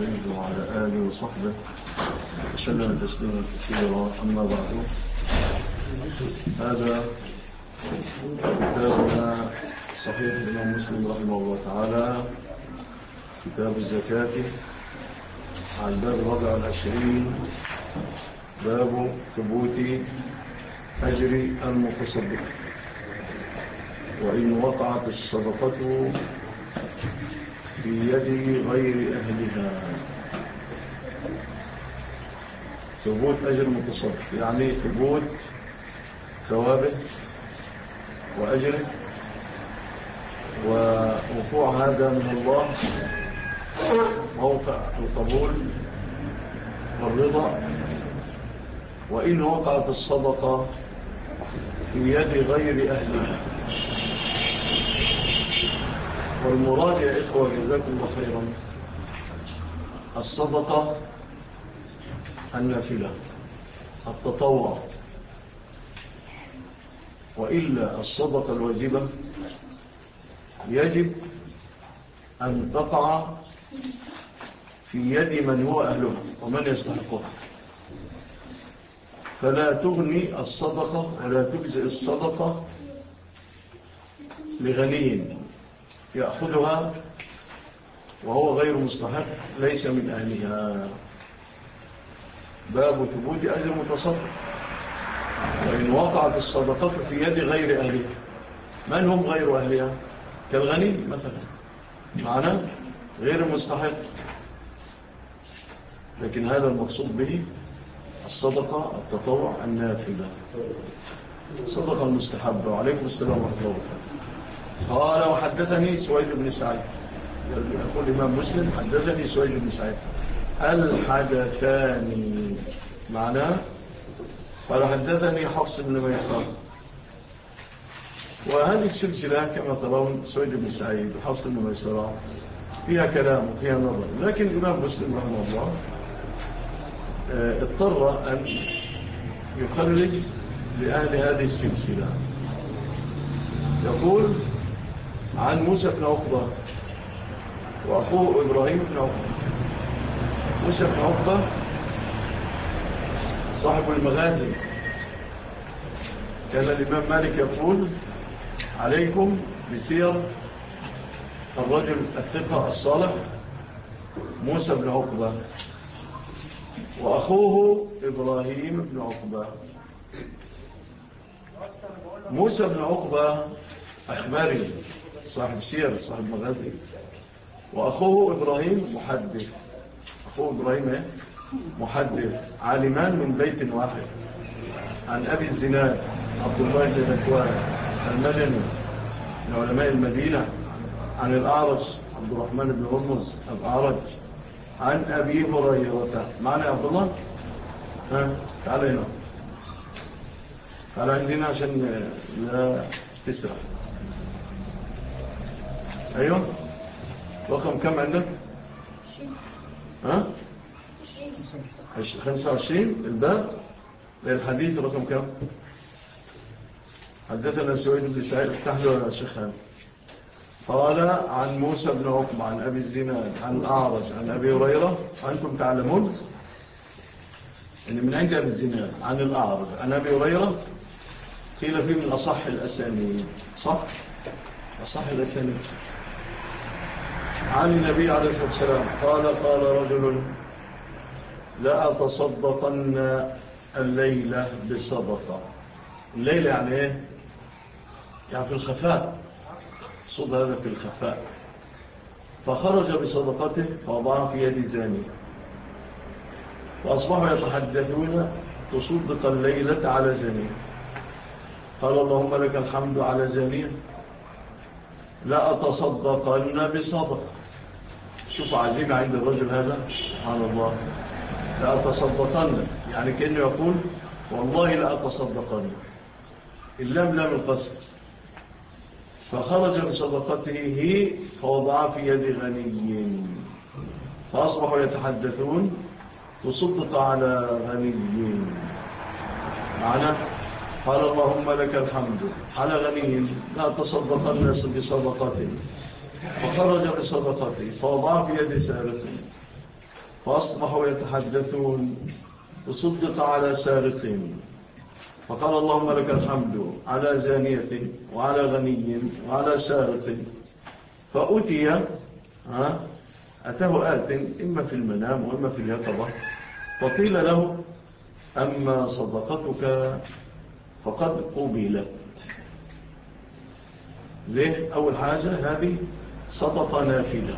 عليه وعلى آله وصحبه وسلم تسليما كثيرا. أما بعد، هذا كتابنا صحيح الإمام مسلم رحمه الله تعالى، كتاب الزكاة، على الباب 24، باب ثبوت أجر المتصدق وإن وقعت الصدقة في يد غير أهلها. ثبوت أجر المتصدق يعني ثبوت ثوابه وأجره، ووقوع هذا من الله موقع القبول والرضا. وإن وقعت الصدقة في يد غير أهلها، والمراد يا إخوة جزاكم الله خيرا الصدقة النافلة التطوع، وإلا الصدقة الواجبة يجب أن تقع في يد من هو أهلها ومن يستحقها، فلا تغني الصدقة ولا تجزئ الصدقة لغني يأخذها وهو غير مستحق ليس من أهلها. باب ثبوت أجر متصدق وإن وقعت الصدقة في يد غير أهلها. من هم غير أهلها؟ كالغني مثلا، معنى غير مستحق، لكن هذا المقصود به الصدقة التطوع النافلة، الصدقة المستحبة. وعليكم السلام ورحمة الله وبركاته. قال وحدثني سويد بن سعيد، يقول الإمام مسلم حدثني سويد بن سعيد. الحدثاني معناه قال حدثني حفص بن ميسر. وهذه السلسلة كما ترون سويد بن سعيد وحفص بن ميسر فيها كلام وفيها نظر، لكن الإمام مسلم رحمه الله اضطر أن يخرج لأهل هذه السلسلة. يقول عن موسى بن عقبة وأخوه إبراهيم بن عقبة. موسى بن عقبة صاحب المغازي، كان الإمام مالك يقول عليكم بسير الرجل الثقة الصالح موسى بن عقبة، وأخوه إبراهيم بن عقبة. موسى بن عقبة أخباري صاحب سير صاحب مغازي، وأخوه إبراهيم محدث. أخوه إبراهيم محدث، عالمان من بيت واحد، عن أبي الزناد عبد الله بن ذكوان المدني من علماء المدينة، عن الأعرج عبد الرحمن بن هرمز الأعرج، عن أبي هريرة. معنا يا عبد الله؟ تعال هنا، تعال عندنا عشان لا تسرح. أيوه، رقم كم عندك؟ 25 الباب للحديث. رقم كم؟ حدثنا سويد بن سعيد. افتح له يا شيخ. قال عن موسى بن عقبة عن أبي الزناد عن الأعرج عن أبي هريرة. أنتم تعلمون أن من عند أبي الزناد عن الأعرج عن أبي هريرة قيل فيه من أصح الأسانيد، صح؟ أصح الأسانيد عن النبي عليه الصلاة والسلام قال قال رجل لا أتصدقن الليلة بصدقة. الليلة يعني إيه؟ يعني في الخفاء، صد هذا في الخفاء. فخرج بصدقته فوضعها في يد زانية، فأصبحوا يتحدثون تصدق الليلة على زانية. قال اللهم لك الحمد على زانية، لا أتصدقن بصدقة. شوف عزيمة عند الرجل هذا، سبحان الله. لا أتصدقن يعني كأنه يقول والله لا أتصدقن، اللام لام القسم. فخرج بصدقته فوضعها في يد غني، فأصبحوا يتحدثون تصدق على غني. معنى قال اللهم لك الحمد على غني لا تصدقن بصدقته، فخرج بصدقته فوضعها في يد سارق، فأصبحوا يتحدثون تصدق على سارق، فقال اللهم لك الحمد على زانية وعلى غني وعلى سارق. فأتي أتاه آت إما في المنام وإما في اليقظة، فقيل له أما صدقتك فقد قبلت. ليه؟ أول حاجة هذه صدقة نافلة،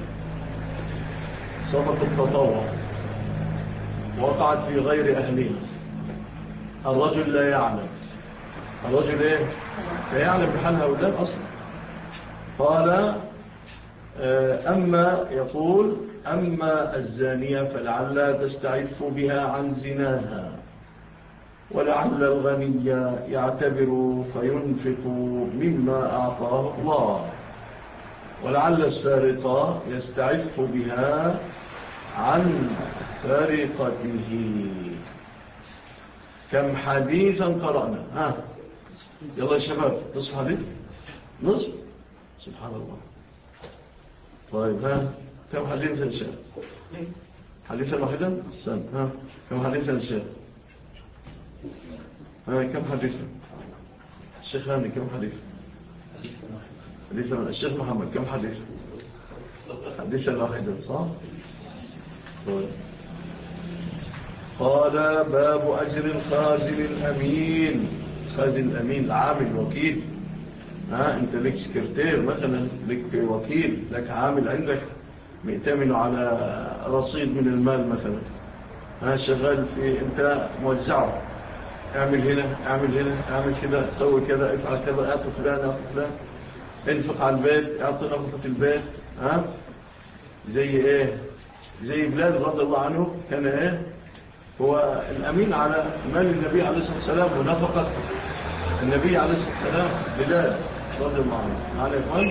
صدقة تطوع وقعت في غير أهلها. الرجل لا يعلم، الرجل إيه؟ لا يعلم بحال هؤلاء أصلا. قال أما يقول أما الزانية فلعلها تستعف بها عن زناها، ولعل الغني يعتبر فينفق مما أعطاه الله، ولعل السارق يستعف بها عن سرقته. كم حديثا قرأنا؟ يلا يا شباب، نصف حديث، نصف، سبحان الله. طيب كم حديثا شاب؟ حديثا واحدا؟ استنى، كم حديثا شاب؟ كم حديثا؟ الشيخ هاني كم حديثا؟ حديثا الشيخ محمد كم حديثا؟ حديثا واحدا، صح؟ طيب. قال باب أجر الخازن الأمين. خازن الأمين عامل وكيل. انت لك سكرتير مثلا، لك وكيل، لك عامل عندك مئتمن على رصيد من المال مثلا، شغال في، انت موزعه، اعمل هنا اعمل هنا اعمل كده، سوي كذا، افعل كذا، اعطي فلان اعطي فلان، انفق على البيت، اعطي نفقة البيت. زي ايه؟ زي بلال رضي الله عنه كان ايه؟ هو الامين على مال النبي عليه الصلاة والسلام ونفقة النبي عليه الصلاة والسلام. بلال رضي الله عنه على إخوان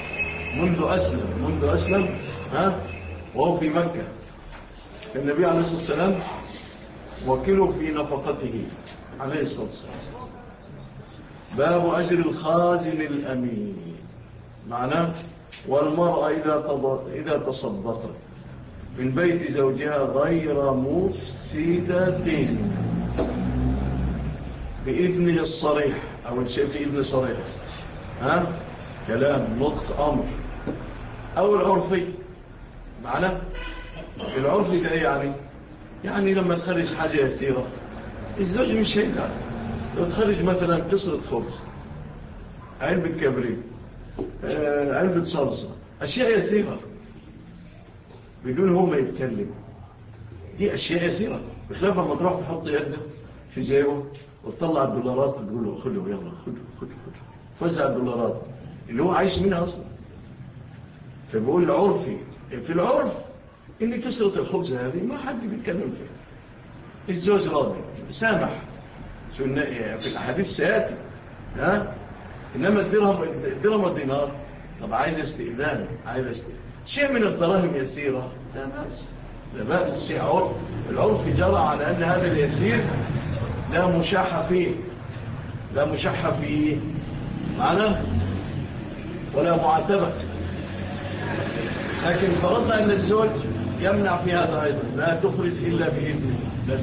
منذ أسلم وهو في مكة، النبي عليه الصلاة والسلام وكله في نفقته عليه الصلاة والسلام. باب أجر الخازن الأمين، معناه والمرأة إذا تصدقت من بيت زوجها غير مفسدة بإذنه الصريح، أول شيء في إذن صريح، كلام نطق أمر، أو العرفي. معناه العرفي ده يعني لما تخرج حاجة يسيرة الزوج مش هيزعل. لو تخرج مثلا قصرة خبز، علبة كبريت، علبة صلصة، أشياء يسيرة بدون هو ما يتكلم، دي أشياء يسيرة. بخلاف لما تروح تحط يده في جيبه وتطلع الدولارات وتقول له خده يلا خده فوزع الدولارات اللي هو عايش منها أصلا. فبقول العرفي، في العرف إن كسرة الخبز هذه ما حد بيتكلم فيها، الزوج راضي سامح. في الأحاديث سياتي إنما الدرهم والدينار، طب عايز استئذان، شيء من الدراهم يسيرة لا بأس شيء عرف. العرف جرى على أن هذا اليسير لا مشاحة فيه معنى ولا معاتبة. لكن فرضنا أن الزوج يمنع في هذا أيضا، لا تخرج إلا بإذنه.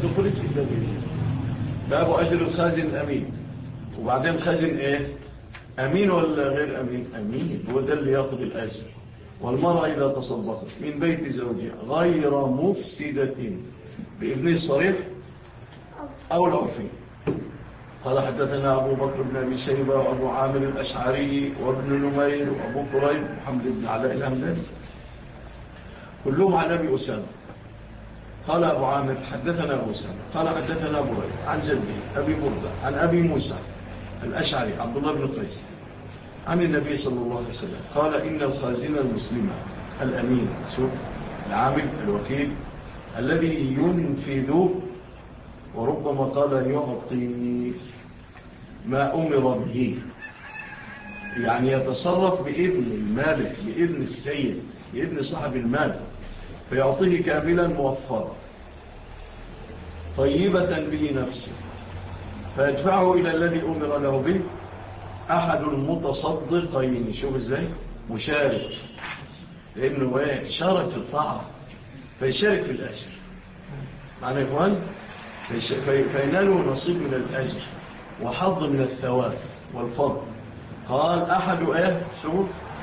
باب أجر الخازن الأمين. وبعدين خازن إيه؟ أمين ولا غير أمين؟ أمين، هو ده اللي يأخذ الأجر. والمرأة إذا تصدقت من بيت زوجها غير مفسدة بإذنه الصريح أو العرفي. قال حدثنا أبو بكر بن أبي شيبة وأبو عامر الأشعري وابن نمير وأبو قريب محمد بن علاء الهمداني كلهم عن أبي أسامة. قال أبو عامر حدثنا أبو أسامة قال حدثنا أبو ريب عن جده أبي بردة عن أبي موسى الأشعري عبد الله بن قيس عن النبي صلى الله عليه وسلم قال إن الخازن المسلم الأمين، العامل الوكيل الذي ينفذ، وربما قال يعطي ما أمر به، يعني يتصرف بإذن المالك، بإذن السيد، بإذن صاحب المال، فيعطيه كاملا موفرا طيبة به نفسه، فيدفعه إلى الذي أمر له به أحد المتصدقين. شوف إزاي مشارك، لأنه شارك في الطاعة، فيشارك في الأجر. معنى يا إخوان فينالوا نصيب من الأجر وحظ من الثواب والفضل. قال أحد شو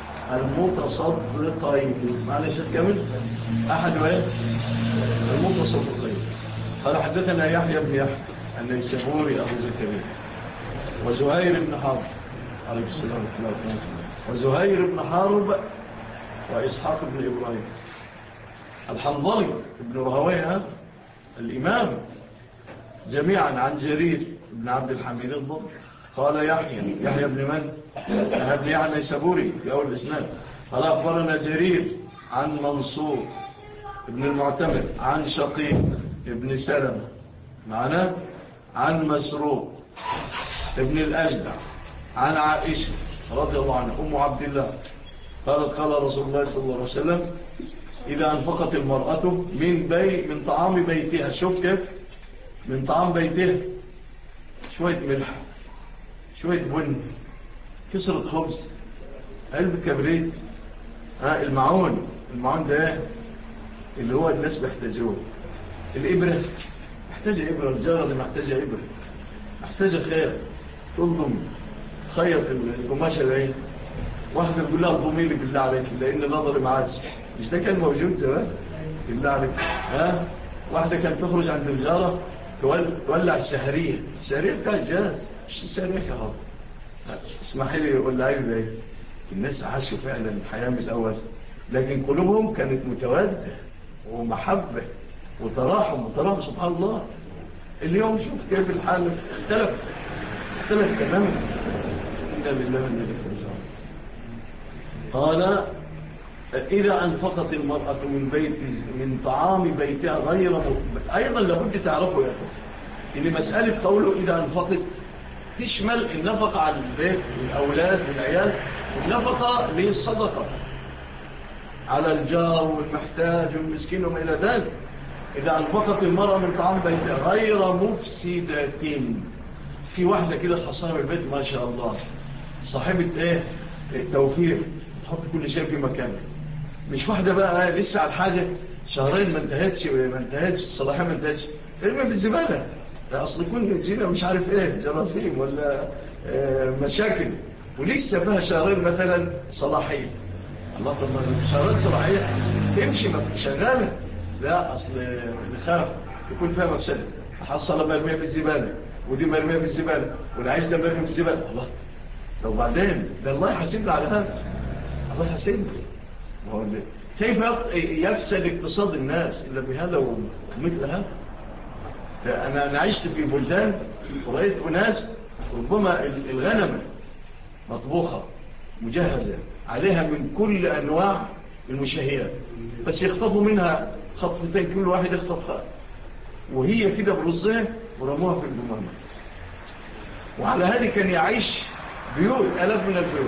المتصدقين. معنى شد كامل أحد المتصدقين. قال حدثنا يحيى بن يحيى النيسابوري أبو زكريا وزهير بن حرب عليه السلام وزهير بن حرب وإسحاق بن إبراهيم الحنظلي بن رهويه الإمام جميعا عن جرير بن عبد الحميد الضبي. قال يحيى بن من؟ ابن يحيى النيسابوري في أول الإسناد. قال أخبرنا جرير عن منصور ابن المعتمد عن شقيق ابن سلمة معنا عن مسروق ابن الأجدع عن عائشة رضي الله عنها أم عبد الله قالت قال رسول الله صلى الله عليه وسلم إذا أنفقت المرأة من طعام بيتها. شوف كيف من طعام بيتها شوية ملح شوية بن كسرة خبز علبة كبريت المعون ده اللي هو الناس بيحتاجوه. الإبرة محتاجة إبرة. الجارة دي محتاجة إبرة محتاجة خير تنظم تخيط القماشة العين. واحدة تقول لها ضمي لي بالله عليك لأن نظري معاش. مش ده كان موجود زمان بالله عليك. واحدة كانت تخرج عند الجارة تولع السهرية بتاع الجاز مش السهرية كهرباء. اسمحي لي يقول لها ايه الناس عاشوا فعلا الحياة من الأول لكن قلوبهم كانت متوادة ومحبة وتراحم سبحان الله. اليوم شوف كيف الحال اختلف تماما. إنا لله وإنا إليه راجعون. قال إذا أنفقت المرأة من طعام بيتها غير أيضا لابد تعرفوا يا أخوة إن مسألة قوله إذا أنفقت تشمل النفقة على البيت والأولاد والعيال والنفقة للصدقة على الجار والمحتاج والمسكين وما إلى ذلك. إذا أنفقت المرأة من طعام بيتها غير مفسدة. في واحدة كده خاصة بالبيت ما شاء الله صاحبة التوفير تحط كل شيء في مكانه. مش واحدة بقى لسه على الحاجة شهرين ما انتهتش الصلاحية ما انتهتش ارمي بالزبالة. أصل يكون جينا مش عارف جراثيم ولا مشاكل ولسه فيها شهرين مثلا صلاحية. الله طبعا شهرين صلاحية تمشي ما شغالة. لا أصل نخاف يكون فيها مفسدة. حصل مرمية في الزبالة ودي مرمية في الزبالة والعيش ده مرمية في الزبالة. الله لو بعدين ده الله يحاسبنا على هذا. الله يحاسبنا. كيف يفسد اقتصاد الناس إلا بهذا ومثل هذا. أنا عشت في بلدان ورأيت أناس ربما الغنم مطبوخة مجهزة عليها من كل أنواع المشاهيات بس يخطفوا منها خطفتين كل واحد يخطفها وهي كده برزها ورموها في الجمامة. وعلى هذه كان يعيش بيوت ألاف من البيوت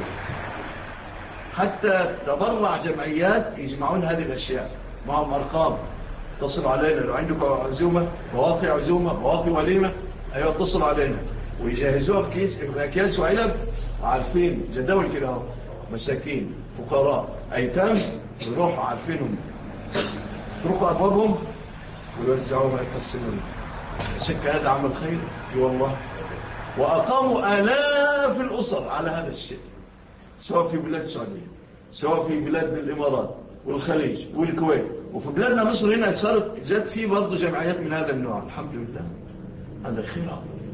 حتى تبرع جمعيات يجمعون هذه الأشياء معهم أرقام. اتصلوا علينا لو عندكم عزومة بواقي عزومة بواقي وليمة أيوة اتصلوا علينا ويجهزوها في أكياس وعلب وعارفين جداول كده مساكين فقراء أيتام يروحوا عارفينهم تروحوا أبوابهم ويوزعوها يقسمون. سكة هذا عمل خير والله. وأقاموا آلاف الأسر على هذا الشيء سواء في بلاد السعودية سواء في بلاد الإمارات والخليج والكويت وفي بلادنا مصر هنا صارت جات فيه برضو جمعيات من هذا النوع. الحمد لله هذا خير.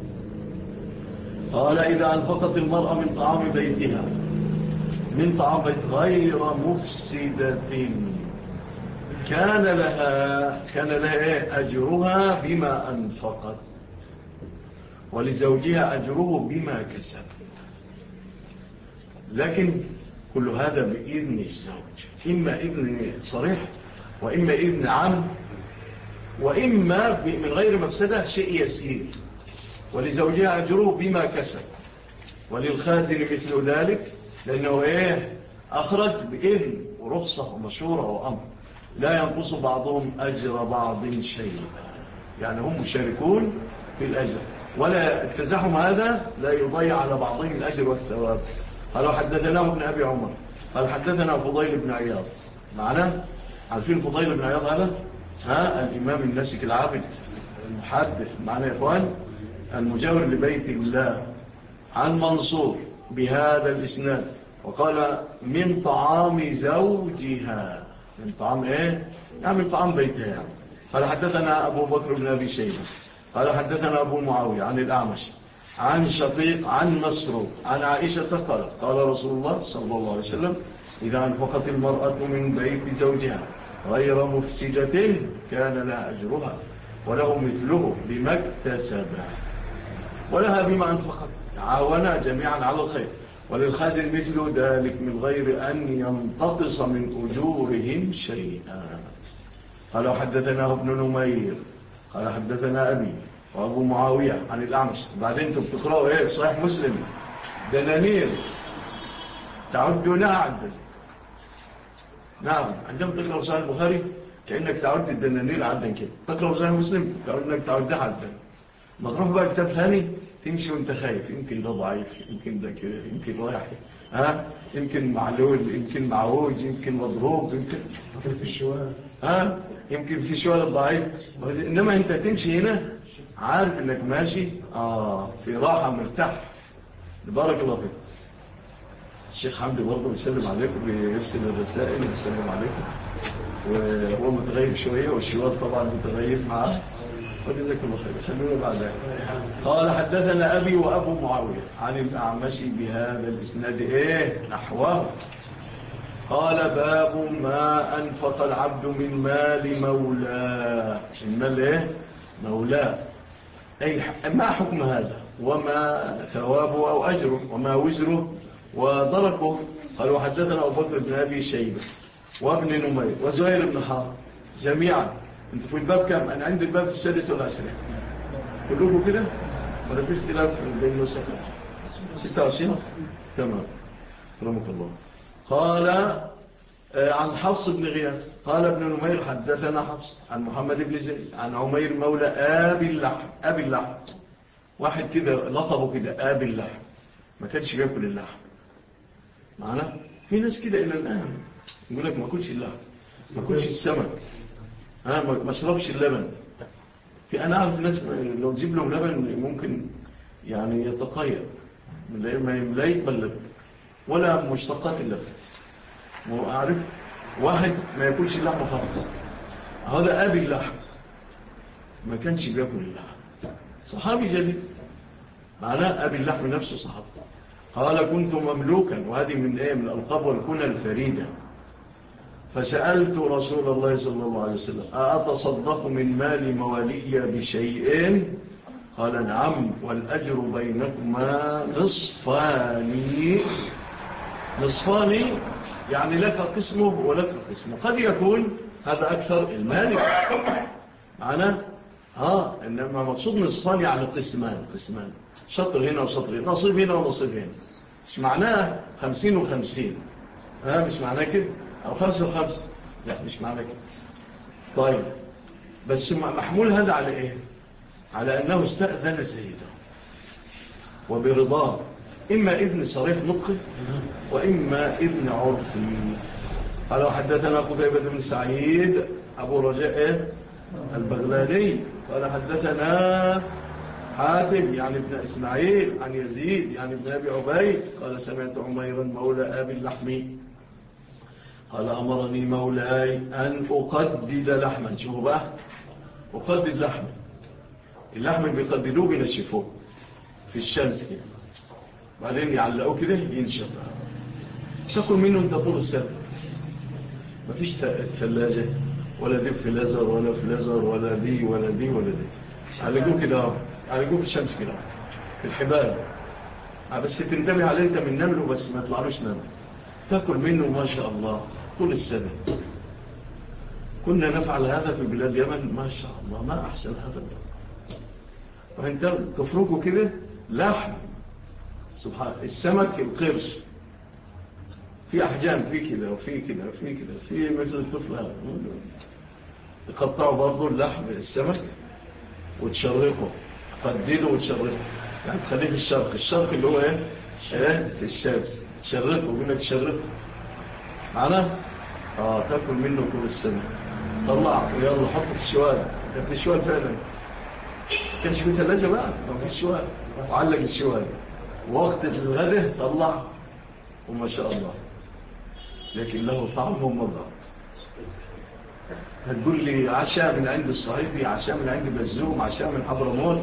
قال إذا أنفقت المرأة من طعام بيتها من طعام بيت غير مفسدة كان لها أجرها بما أنفقت ولزوجها أجره بما كسب. لكن كل هذا بإذن الزوج إما إذن صريح وإما إذن عام وإما من غير مفسدة شيء يسير. ولزوجها أجره بما كسب وللخازن مثل ذلك لأنه أخرج بإذن ورخصة ومشورة وأمر لا ينقص بعضهم أجر بعض شيء. يعني هم مشاركون في الأجر ولا التزاحم هذا لا يضيع على بعضهم الأجر والثواب. قالوا حدثناه ابن أبي عمر قال حدثنا فضيل بن عياض معنا. عارفين فضيل بن عياض هذا الإمام الناسك العابد المحدث معنا يا إخوان المجاور لبيت الله عن منصور بهذا الإسناد وقال من طعام زوجها من طعام إيه؟ يعني من طعام بيتها يعني. قال حدثنا أبو بكر بن أبي شيبة قال حدثنا أبو معاوية عن الأعمش عن شقيق عن مسروق عن عائشة قال رسول الله صلى الله عليه وسلم إذا أنفقت المرأة من بيت زوجها غير مفسدة كان لها أجرها وله مثله بما اكتسبه ولها بما أنفقت عاونا جميعا على الخير وللخازن مثل ذلك من غير أن ينتقص من أجورهم شيئا. قال حدثنا ابن نمير قال حدثنا أبي وأبو معاوية عن الأعمش. بعدين انتم بتقرأوا إيه صحيح مسلم دنانير تعدنا عدا. نعم عندما تقرأ صحيح البخاري كأنك تعد الدنانير عدا كده تقرأ صحيح مسلم كأنك تعدها عدا. ما تروح بقى كتاب ثاني تمشي وانت خايف يمكن ده ضعيف يمكن ده كده يمكن رايح يمكن معلول يمكن معوج يمكن مضروب يمكن في الشوال يمكن في شوال ضعيف. انما انت تمشي هنا عارف انك ماشي في راحة مرتاح. بارك الله فيك. الشيخ حمدي برضه بيسلم عليكم بيرسل الرسائل بيسلم عليكم وهو متغيب شوية والشوال طبعا متغيب معاه وجزاك الله خير. خلونا بعد. قال حدثنا أبي وأبو معاوية عن الأعمش بهذا الإسناد نحوه. قال باب ما أنفق العبد من مال مولاه. المال مولاه أي ما حكم هذا وما ثوابه أو أجره وما وزره ودركه. قال وحدثنا أبو بكر بن أبي شيبة وابن نمير وزهير بن حارث جميعا. انتوا في الباب كم؟ أنا عندي الباب السادس والعشرين كلكم كده ولا في اختلاف بين النسخ؟ 26 تمام رحمك الله. قال عن حفص بن غياث قال ابن نمير حدثنا حفص عن محمد بن زيد عن عمير مولى أبي اللحم واحد كده لطبه كده أبي اللحم ما كانش بيأكل اللحم معنا. في ناس كده إلى الآن يقول لك ما كلش اللحم ما كلش السمك ما شربش اللبن. في أنا أعرف ناس لو جيب لهم لبن ممكن يعني يتقيد لا يقبل لبن ولا مشتقات اللبن. وأعرف واحد ما يأكلش اللحم خالص هذا أبي اللحم ما كانش بيأكل اللحم صحابي جديد معناه أبي اللحم نفسه صحابي. قال كنت مملوكا وهذه من من الألقاب والكنى الفريدة فسألت رسول الله صلى الله عليه وسلم أتصدق من مال موالي بشيء؟ قال نعم والأجر بينكما نصفان يعني لك قسمه ولك قسمه. قد يكون هذا أكثر المال معنا إنما مقصود نصفان يعني قسمان شطر هنا وشطر هنا نصيب هنا ونصيب هنا مش معناه 50 و50 مش معناه كده أو 5 و5 لا مش معناه كده. طيب بس محمول هذا على إيه؟ على أنه استأذن سيده وبرضاه إما إذن صريح نطقي وإما إذن عرفي. قالوا حدثنا قتيبة بن سعيد أبو رجاء البغلاني قال حدثنا حاتم يعني ابن إسماعيل عن يزيد يعني ابن أبي عبيد قال سمعت عميرا مولى أبي اللحمي قال أمرني مولاي أن أقدد لحما. شوفوا بقى أقدد لحما اللحم بيقددوه بينشفوه في الشمس كده بعدين يعلقوه كده ينشف تاكل منه انت طول السنة مفيش ثلاجة ولا دي فلازر ولا فلازر ولا دي ولا دي ولا دي علقوه كده علقوه في الشمس كده في الحبال بس تنتبه عليه انت من نمله بس ما يطلعلوش نمل تاكل منه ما شاء الله طول السنة. كنا نفعل هذا في بلاد اليمن ما شاء الله ما أحسن هذا وانت تفرقه كده لحم سبحان السمك القرش في أحجام في كده وفي كده وفي كده في مثل الطفل هذا تقطعوا برضو اللحم السمك وتشرقه تقدده وتشرقه يعني تخليه في الشرق اللي هو في الشمس تشرقه وقلنا تشرقه معنا تاكل منه طول السنة طلع ويلا حط في الشوال. كان في الشوال فعلا، كانش في ثلاجة بقى، ما في الشوال، وعلق الشوال. وقت الغده طلع، وما شاء الله، لكن له طعم ومذاق. هتقول لي عشاء من عند الصعيدي، عشاء من عند بزوم، عشاء من حضرموت،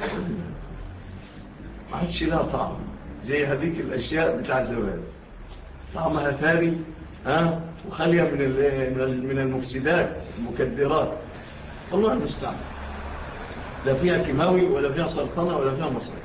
ما عادش لها طعم زي هذيك الأشياء بتاع زمان. طعمها ثاني وخالية من المفسدات المكدرات. والله المستعان، لا فيها كيماوي ولا فيها سرطانة ولا فيها مصري.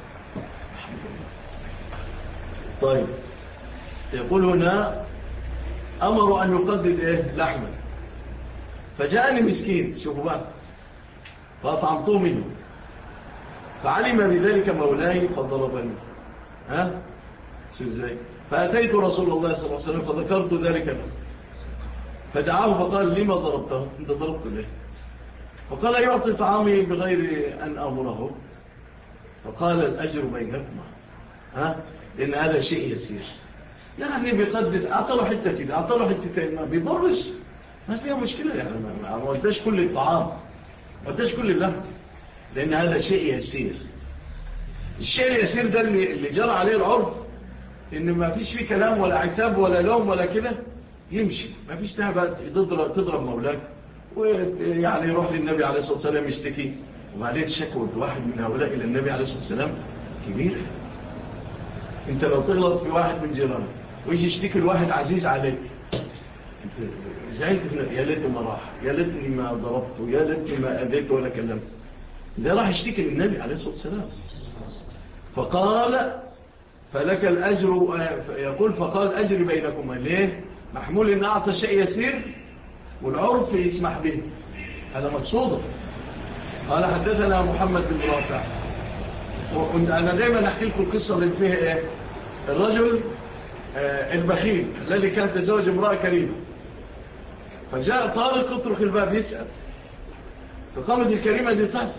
طيب، يقول هنا أمروا أن يقدد لحمة، فجاءني مسكين، شوفوا بقى، فأطعمته منه، فعلم بذلك مولاي فضربني. شو ازاي؟ فأتيت رسول الله صلى الله عليه وسلم فذكرت ذلك له، فدعاه فقال لما ضربته؟ انت ضربت ليه؟ فقال يعطي طعامي بغير أن أمره. فقال الأجر بينكما، لأن هذا شيء يسير، يعني بيقدد، أعطله حتة كده، أعطله حتتين، ما بيضرش، ما فيها مشكلة، يعني ما وداش كل الطعام، ما وداش كل اللحم، لأن هذا شيء يسير. الشيء اليسير ده اللي جرى عليه العرف، إن ما فيش فيه كلام ولا عتاب ولا لوم ولا كده، يمشي، ما فيش بقى تضرب مولاك، ويعني يروح للنبي عليه الصلاة والسلام يشتكي. وبعدين شكوى واحد من هؤلاء إلى النبي عليه الصلاة والسلام كبيرة. انت لو تغلط في واحد من جيرانك ويجي يشتكي الواحد عزيز عليك، انت زعلت، يا ليته ما راح، يا ليتني ما ضربته، يا ليتني ما أذيته ولا كلمته. ده راح يشتكي للنبي عليه الصلاة والسلام. فقال فلك الأجر، يقول فقال أجر بينكم. ليه؟ محمول إن أعطى شيء يسير والعرف يسمح به، هذا مقصوده. قال حدثنا محمد بن رافع. أنا دائما أحكي لكم القصة اللي فيها الرجل البخيل الذي كان تزوج امرأة كريمة، فجاء طارق يطرق الباب يسأل، فقامت الكريمة دي تحت،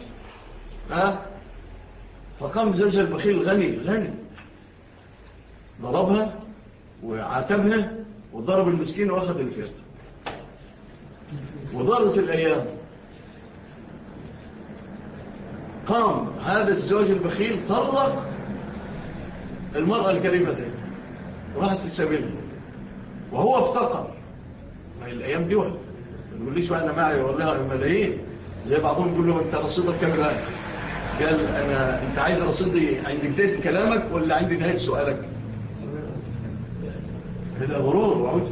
فقام زوجها البخيل غني ضربها وعاتبها وضرب المسكين واخذ الفرد. وضرت الأيام، قام هذا الزوج البخيل طلق المرأة الكريمة دي وراحت تسابيلها، وهو افتقر. ما الأيام دي ولا ما تقوليش بقى أنا معي والله ملايين، زي بعضهم يقول له أنت رصيدك كام الآن؟ قال أنت عايز رصيدي عند بداية كلامك ولا عند نهاية سؤالك؟ هذا غرور وعود.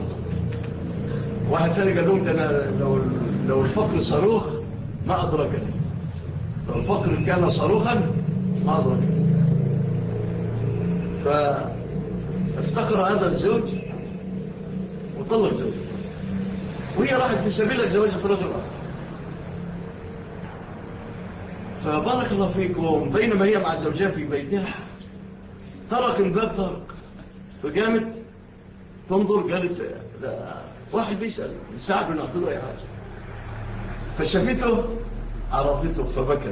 واحد ثاني قال لهم أنا لو الفقر صاروخ ما أدركني، لو الفقر كان صاروخا ما أدركني. فافتقر هذا الزوج وطلق زوجه، وهي راحت في سبيل الزواج رجل آخر. فبارك الله فيكم، بينما هي مع زوجها في بيتها طرق الباب، طرق، فقامت تنظر، قالت لا، واحد بيسأل يساعده نعطيه أي حاجة. فشافته عرفته فبكت.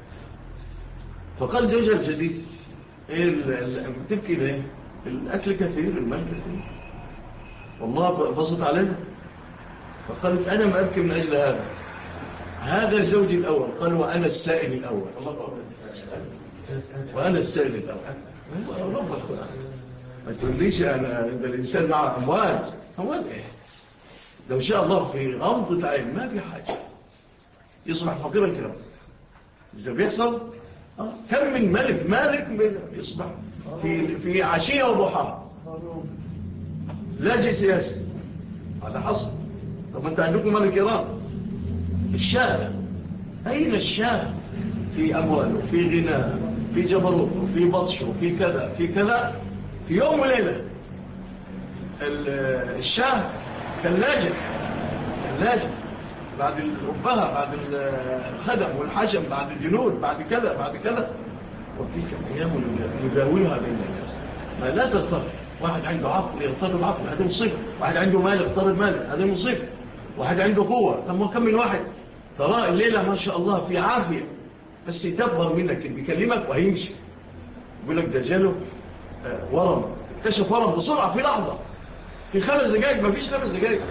فقال زوجها الجديد بتبكي ليه؟ الأكل كثير، المال كثير، والله بسط علينا. فقالت أنا ما أبكي من أجل هذا زوجي الأول. قال وأنا السائل الأول، وأنا السائل الأول. ربك ما تقوليش أنا الإنسان مع أموال إيه؟ لو شاء الله في غمضة عين ما في حاجة يصبح فقيرا كرام. إذا بيحصل كم من مالك يصبح في عشية وضحى لاجئ سياسي. هذا حصل. طب أنت عندكم ملك إيران، الشاه، أين الشاه في أمواله، في غناه، في جبروته، في بطشه، في كذا في كذا، في يوم وليلة الشاه كان لاجئ بعد الأبهة، بعد الخدم والحشم، بعد الجنود، بعد كذا. وتلك الأيام يداولها بين الناس. ما لا تغتر، واحد عنده عقل يغتر بعقل، هذا مصيبة. واحد عنده مال يغتر بمال، هذا مصيبة. واحد عنده قوة، لما كم من واحد ترى الليلة ما شاء الله في عافية، بس يتبر منك اللي بيكلمك وهيمشي يقول لك ده جاله ورم، اكتشف ورم بسرعة في لحظة، في 5 دقائق، ما فيش 5 دقائق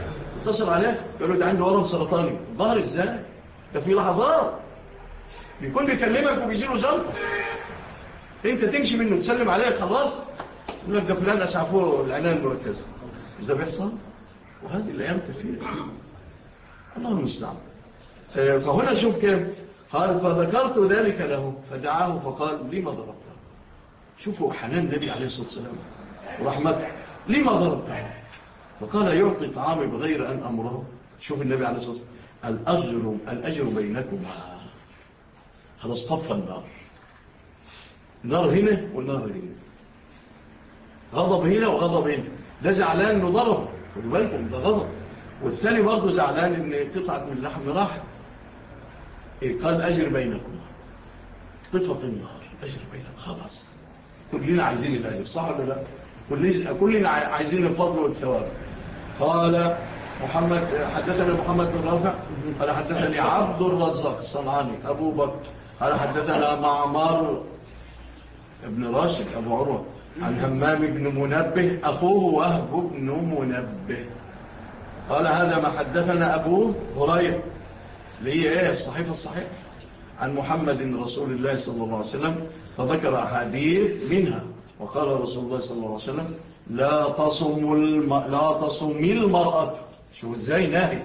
اتصل عليه يقول له ده عنده ورم سرطاني، ظهر ازاي؟ ده في لحظات بيكون بيكلمك وبيجيله جلطة، انت تمشي منه تسلم عليه خلاص يقول لك ده فلان اسعفوه العناية المركزة. مش ده بيحصل؟ وهذه الايام كثير، الله المستعان. فهنا شوف كيف قال فذكرت ذلك له فدعاه فقال لما ضربته. شوفوا حنان النبي عليه الصلاة والسلام ورحمته، لما ضربته؟ فقال يعطي طعامي بغير أن أمره. شوف النبي عليه الصلاة والسلام الأجر بينكما. هذا اصطف النار، النار هنا والنار هنا، غضب هنا وغضب هنا. ده زعلان انه ضربه، خدوا بالكم ده غضب، والثاني برضه زعلان ان قطعة من اللحم راح. قال أجر بينكما، طفة النار أجر بينكم. خلاص كلنا عايزين الأجر، صح ولا لا؟ كلنا عايزين الفضل والثواب. قال حدثنا محمد بن رافع قال حدثني عبد الرزاق الصنعاني أبو بكر قال حدثنا معمر ابن راشد أبو عروة عن همام بن منبه أخوه وهب بن منبه قال هذا ما حدثنا أبو هريرة اللي هي الصحيفة الصحيح عن محمد رسول الله صلى الله عليه وسلم، فذكر أحاديث منها. وقال رسول الله صلى الله عليه وسلم لا تصم المرأة، شو ازاي ناهي،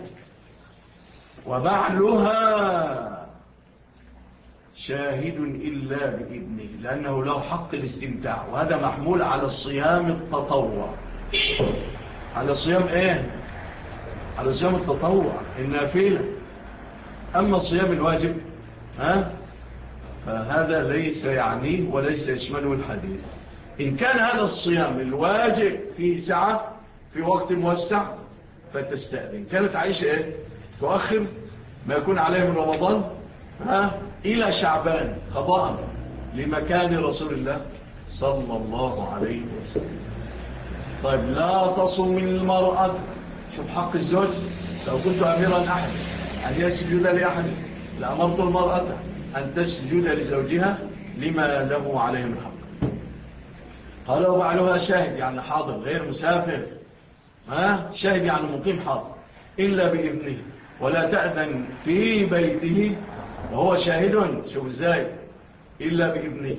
وبعلها شاهد إلا بإذنه، لأنه له حق الاستمتاع. وهذا محمول على الصيام التطوع. على صيام على صيام التطوع النافلة. أما الصيام الواجب فهذا ليس يعنيه وليس يشمله الحديث. إن كان هذا الصيام الواجب في ساعة في وقت موسع فتستأذن. كانت عائشة تؤخر ما يكون عليه من رمضان إلى شعبان قضاء لمكان رسول الله صلى الله عليه وسلم. طيب لا تصوم المرأة، شوف حق الزوج. لو كنت أميرا أحد أن يسجد لأحد لأمرت المرأة أن تسجد لزوجها لما له عليه من حق. قال وبعلها شاهد يعني حاضر غير مسافر، شاهد يعني مقيم حاضر إلا بإذنه، ولا تأذن في بيته وهو شاهد. شوف ازاي إلا بإذنه،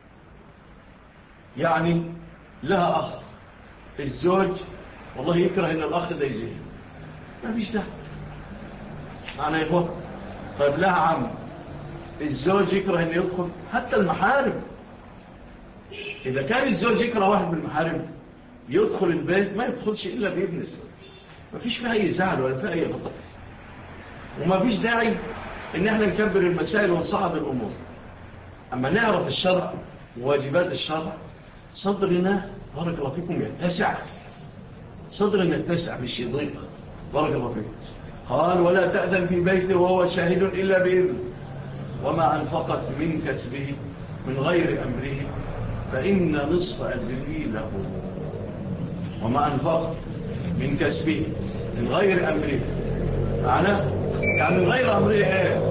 يعني لها أخ، الزوج والله يكره إن الأخ ده يجي، ما فيش ده معنى يخوف. طيب لها عم، الزوج يكره إن يدخل. حتى المحارم، إذا كان الزوج يكره واحد من المحارم يدخل البيت ما يدخلش إلا بإذن الزوج، ما فيش فيها أي زعل ولا فيها أي غضب، وما فيش داعي إن احنا نكبر المسائل ونصعب الأمور. أما نعرف الشرع وواجبات الشرع صدرنا بارك الله فيكم يتسع، صدرنا يتسع مش يضيق. بارك الله فيكم. قال ولا تأذن في بيته وهو شاهد إلا بإذن، وما أنفقت من كسبه من غير أمره فإن نصف أجره له. وما أنفقت من كسبه من غير أمره يعني من غير أمره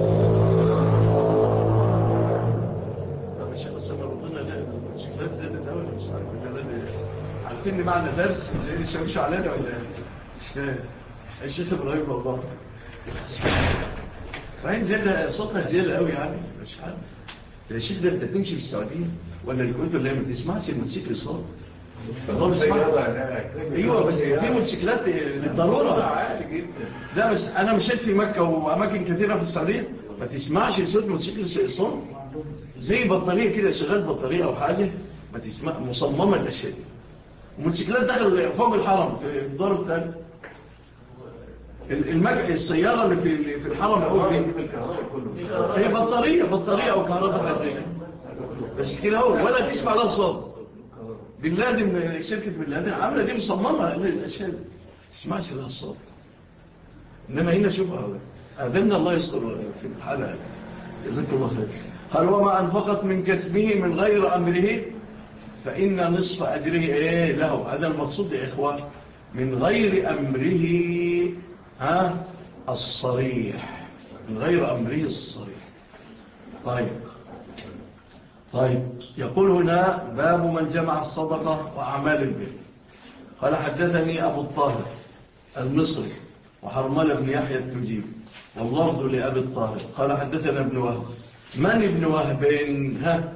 طب الشيخ السمر ربنا لا الشكلات زي الدولة مش عارف الجلال عارفين معنى درس اللي الشمش علينا ولا مش الشيخ إبراهيم والله فاين زيادة صوتها زيادة قوي يعني مش عارف الشيخ ده انت تمشي في السعودية ولا الكويت اللي ما تسمعش الموسيقى صوت. ايوه بس في موتوسيكلات للضروره عالي جدا. لا بس انا مشيت في مكه واماكن كثيره في السعوديه ما تسمعش صوت موتوسيكل صوت زي بطاريه كده شغال بطاريه او حاجه ما تسمع مصممه الاشياء. الموتوسيكلات دخل فوق الحرم في الدور الثاني. السياره اللي في الحرم الاول دي هي بطاريه او كهرباء بس كده هو ولا تسمع لها صوت. بن لادن شركة بن لادن عاملة دي مصممة الأشياء ما تسمعش لها الصوت. إنما هنا شوف أذن الله يستر في الحالة جزاك الله خير. قال وما أنفقت من كسبه من غير أمره فإن نصف أجره له. هذا المقصود يا إخوة من غير أمره الصريح، من غير أمره الصريح. طيب يقول هنا باب من جمع الصدقة وأعمال البر. قال حدثني أبو الطاهر المصري وحرملة بن يحيى التجيب، واللفظ لأبي الطاهر قال حدثنا ابن وهب. من ابن وهب؟ ها؟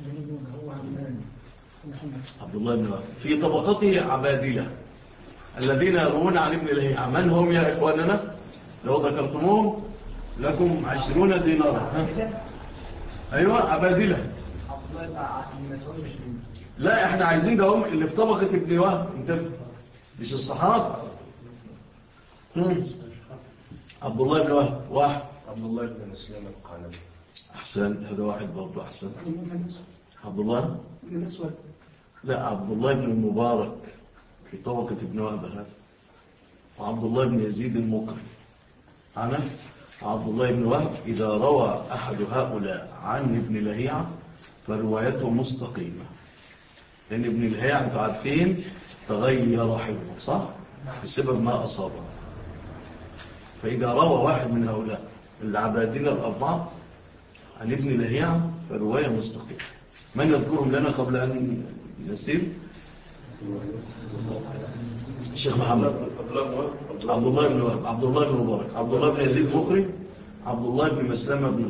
عبد الله بن وهب. في طبقته عبادلة الذين يروون عن ابن لهيعة. من هم يا إخواننا؟ لو ذكرتموهم لكم 20 دينارا. أيوة عبادلة. لا احنا عايزين ده هم اللي في طبقة ابن وهب، انت مش الصحابة. عبد الله بن وهب واحد. عبد الله بن مسلم القعنبي. أحسن، هذا واحد برضه أحسن. عبد الله لا، عبد الله بن المبارك في طبقة ابن وهب هذا، وعبد الله بن يزيد المقري. أنا عبد الله بن وهب إذا روى أحد هؤلاء عن ابن لهيعة فروايته مستقيمة، لأن ابن لهيعة أنتوا عارفين تغير حفظه صح؟ بسبب ما أصابه. فإذا روى واحد من هؤلاء العبادلة الأربعة عن ابن لهيعة فرواية مستقيمة. من يذكرهم لنا قبل أن نسير؟ الشيخ محمد. عبد الله بن وهب، عبد الله بن مبارك، عبد الله بن يزيد المقري، عبد الله بن مسلمة بن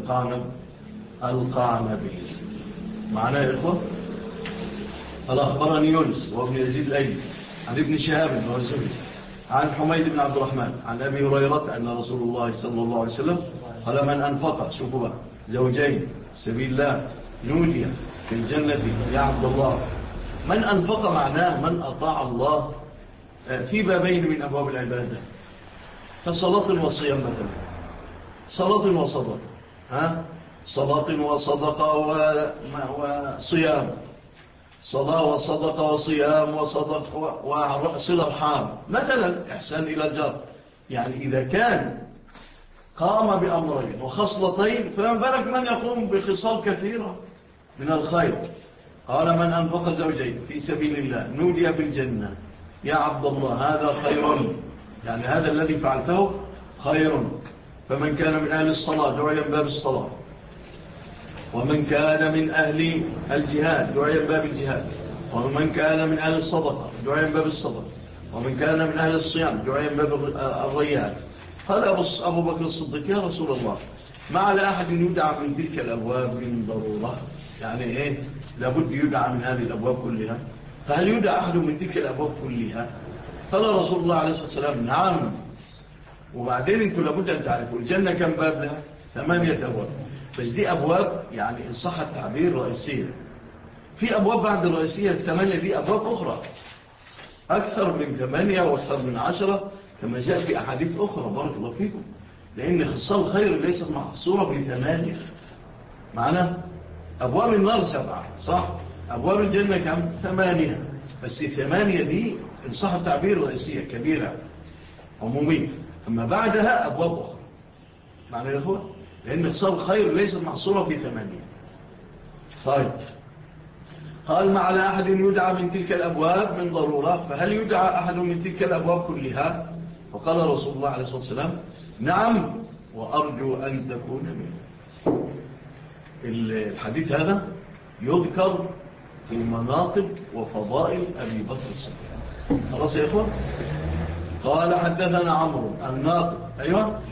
القعنبي. معنا يا إخوة؟ قال أخبرني يونس وابن يزيد الأيلي عن ابن شهاب والزهري عن حميد بن عبد الرحمن عن أبي هريرة أن رسول الله صلى الله عليه وسلم قال من أنفق، شوفوا بقى، زوجين سبيل الله نودي في الجنة يا عبد الله. من أنفق معناه من أطاع الله في بابين من أبواب العبادة، فصلاة وصيام مثلا، صلاة وصدقة، صلاة وصدقة وصيام، صلاة وصدقة وصيام وصدقة وصلة أرحام مثلا، إحسان إلى الجار. يعني إذا كان قام بأمرين وخصلتين فمن بالك من يقوم بخصال كثيرة من الخير. قال من أنفق زوجين في سبيل الله نودي بالجنة يا عبد الله هذا خير، يعني هذا الذي فعلته خير. فمن كان من أهل الصلاة دعي باب الصلاة، ومن كان من أهل الجهاد دعي باب الجهاد، ومن كان من أهل الصدقة دعي باب الصدقة، ومن كان من أهل الصيام دعي باب الريان. قال أبو بكر الصديق يا رسول الله ما على أحد يدعى من تلك الأبواب من ضرورة، يعني إيه لابد يدعى من هذه الأبواب كلها، فهل يدعى أحد من تلك الأبواب كلها؟ قال رسول الله عليه الصلاة والسلام نعم. وبعدين انتوا لابد أن تعرفوا الجنة كم باب لها؟ 8 أبواب، بس دي أبواب يعني إن صح التعبير رئيسية. في أبواب بعد الرئيسية 8 دي أبواب أخرى أكثر من 8 وأكثر من 10 كما جاء في أحاديث أخرى بارك الله فيكم، لأن خصال الخير ليست محصورة ب8. معنا أبواب النار 7 صح؟ أبواب الجنة كم؟ 8، بس 8 دي إن صح التعبير رئيسية كبيرة عمومية، أما بعدها أبواب أخرى. معنى يا أخوة لأن خصال الخير ليست محصورة ب8. طيب قال ما على أحد يدعى من تلك الأبواب من ضرورة، فهل يدعى أحد من تلك الأبواب كلها؟ فقال رسول الله عليه الصلاة والسلام نعم وأرجو أن تكون منه. الحديث هذا يذكر في مناقب وفضائل أبي بكر الصديق. خلاص يا إخوة؟ قال حدثنا عمرو الناقد. أيوة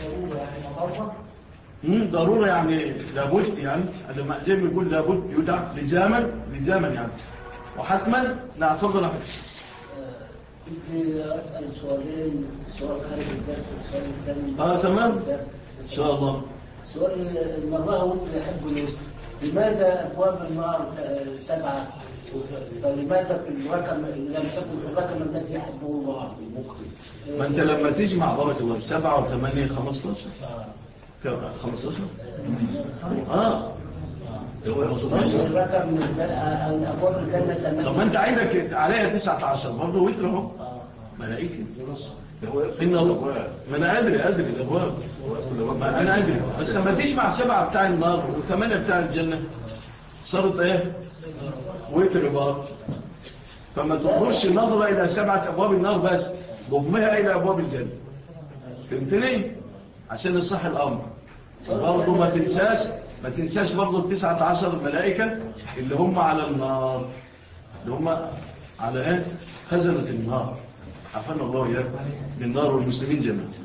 ضرورة يعني لابد، يعني لما زي ما يقول لابد يدعى لزاما يعني وحتما. نعم تفضل أحد. بدي أسأل سؤالين، سؤال خارج الدرس والسؤال الثاني تمام إن شاء الله. سؤال المراه واللي يحبه لماذا أبواب النار 7 فلماذا في الرقم لم تكن في الرقم الذي يحبه الله المقري؟ ما أنت لما تجمع بارك الله 7 و8 15 15 الرقم الأبواب الجنة. طب ما أنت عندك عليها 19 برضه ويترهم ملائكة. إن الله ما أنا أدري الأبواب، ما أنا أدري، بس لما تجمع 7 بتاع النار و8 بتاع الجنة صارت إيه ويتر بار. فما تنظرش النظرة إلى 7 أبواب النار بس، ضمها إلى أبواب الجنة. فهمتني؟ عشان يصح الأمر برضه ما تنساش برضه 19 ملائكة اللي هم على النار، اللي هم على إيه خزنة النار. عفنا الله إياكم من النار والمسلمين جميعا.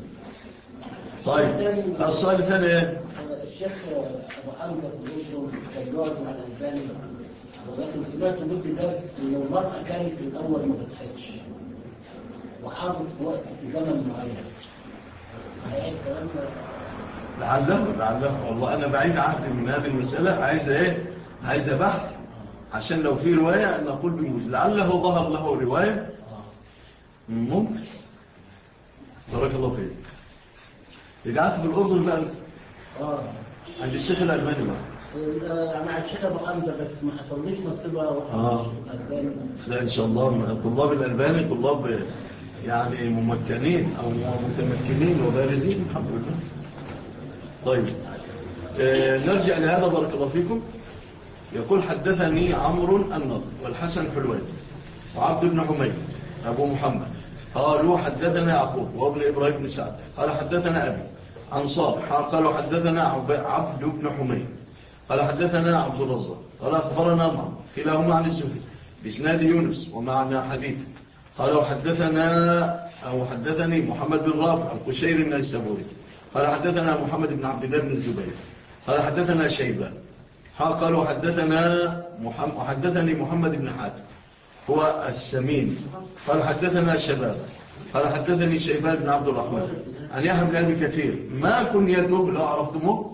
طيب السؤال الثاني ايه؟ الشيخ أبو حمزة في الأردن كان يقعد مع الألباني، ولكن سمعت قلت درس إن المرأة كانت في الأول ما بتحجش وحاضر في وقت في زمن معين. صحيح الكلام ده؟ لعله والله أنا بعيد عهد من هذه المسألة. عايزة إيه؟ عايزة بحث عشان لو في رواية نقول بموجود. لعله ظهر له رواية ممكن. بارك الله فيك. رجعت في الأردن بقى عند الشيخ الألباني بقى. مع الشيخ أبو حمزة بس ما حصلليش نصيبها. لا إن شاء الله طلاب الألباني طلاب يعني ممكنين أو متمكنين وبارزين الحمد لله. طيب نرجع لهذا بارك الله فيكم. يقول حدثني عمرو النضر والحسن حلوان وعبد بن حميد أبو محمد قالوا حدثنا يعقوب وابن إبراهيم بن سعد قال حدثنا أبي عن صالح قالوا حدثنا عبد بن حميد قال حدثنا عبد الرزاق قال أخبرنا معه كلاهما عن الزهري بإسناد يونس ومعنا حديث قالوا حدثني محمد بن رافع القشيري النيسابوري قال حدثنا محمد بن عبد الله بن الزبير قال حدثنا شيبان قالوا حدثني محمد بن حاتم هو السمين قال حدثنا شباب قال حدثني شيبان بن عبد الرحمن عن يحيى بن أبي كثير ما كن يدوب لو عرفتموه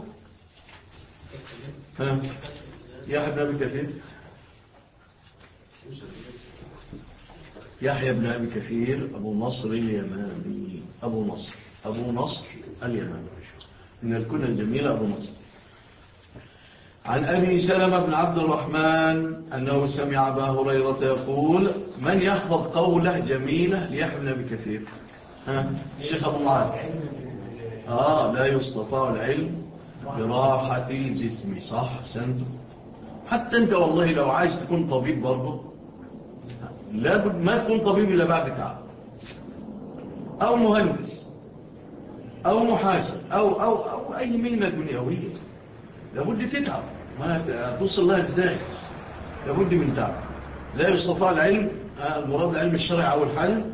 يحيى بن أبي كثير يحيى بن أبي كثير أبو نصر اليماني أبو نصر اليماني من الكنى الجميلة أبو نصر عن أبي سلمة بن عبد الرحمن أنه سمع أبا هريرة يقول من يحفظ قوله جميلة ليحيى بن أبي كثير الشيخ أبو معاذ لا يستطاع العلم براحة الجسم صح سنتم. حتى أنت والله لو عايز تكون طبيب برضه لابد ما تكون طبيب إلا بعد تعب أو مهندس أو محاسب أو أي مهنة دنيوية لابد تتعب. ما توصل لها ازاي؟ لابد من تعب. لا يستطاع العلم المراد العلم الشرعي أول حاجة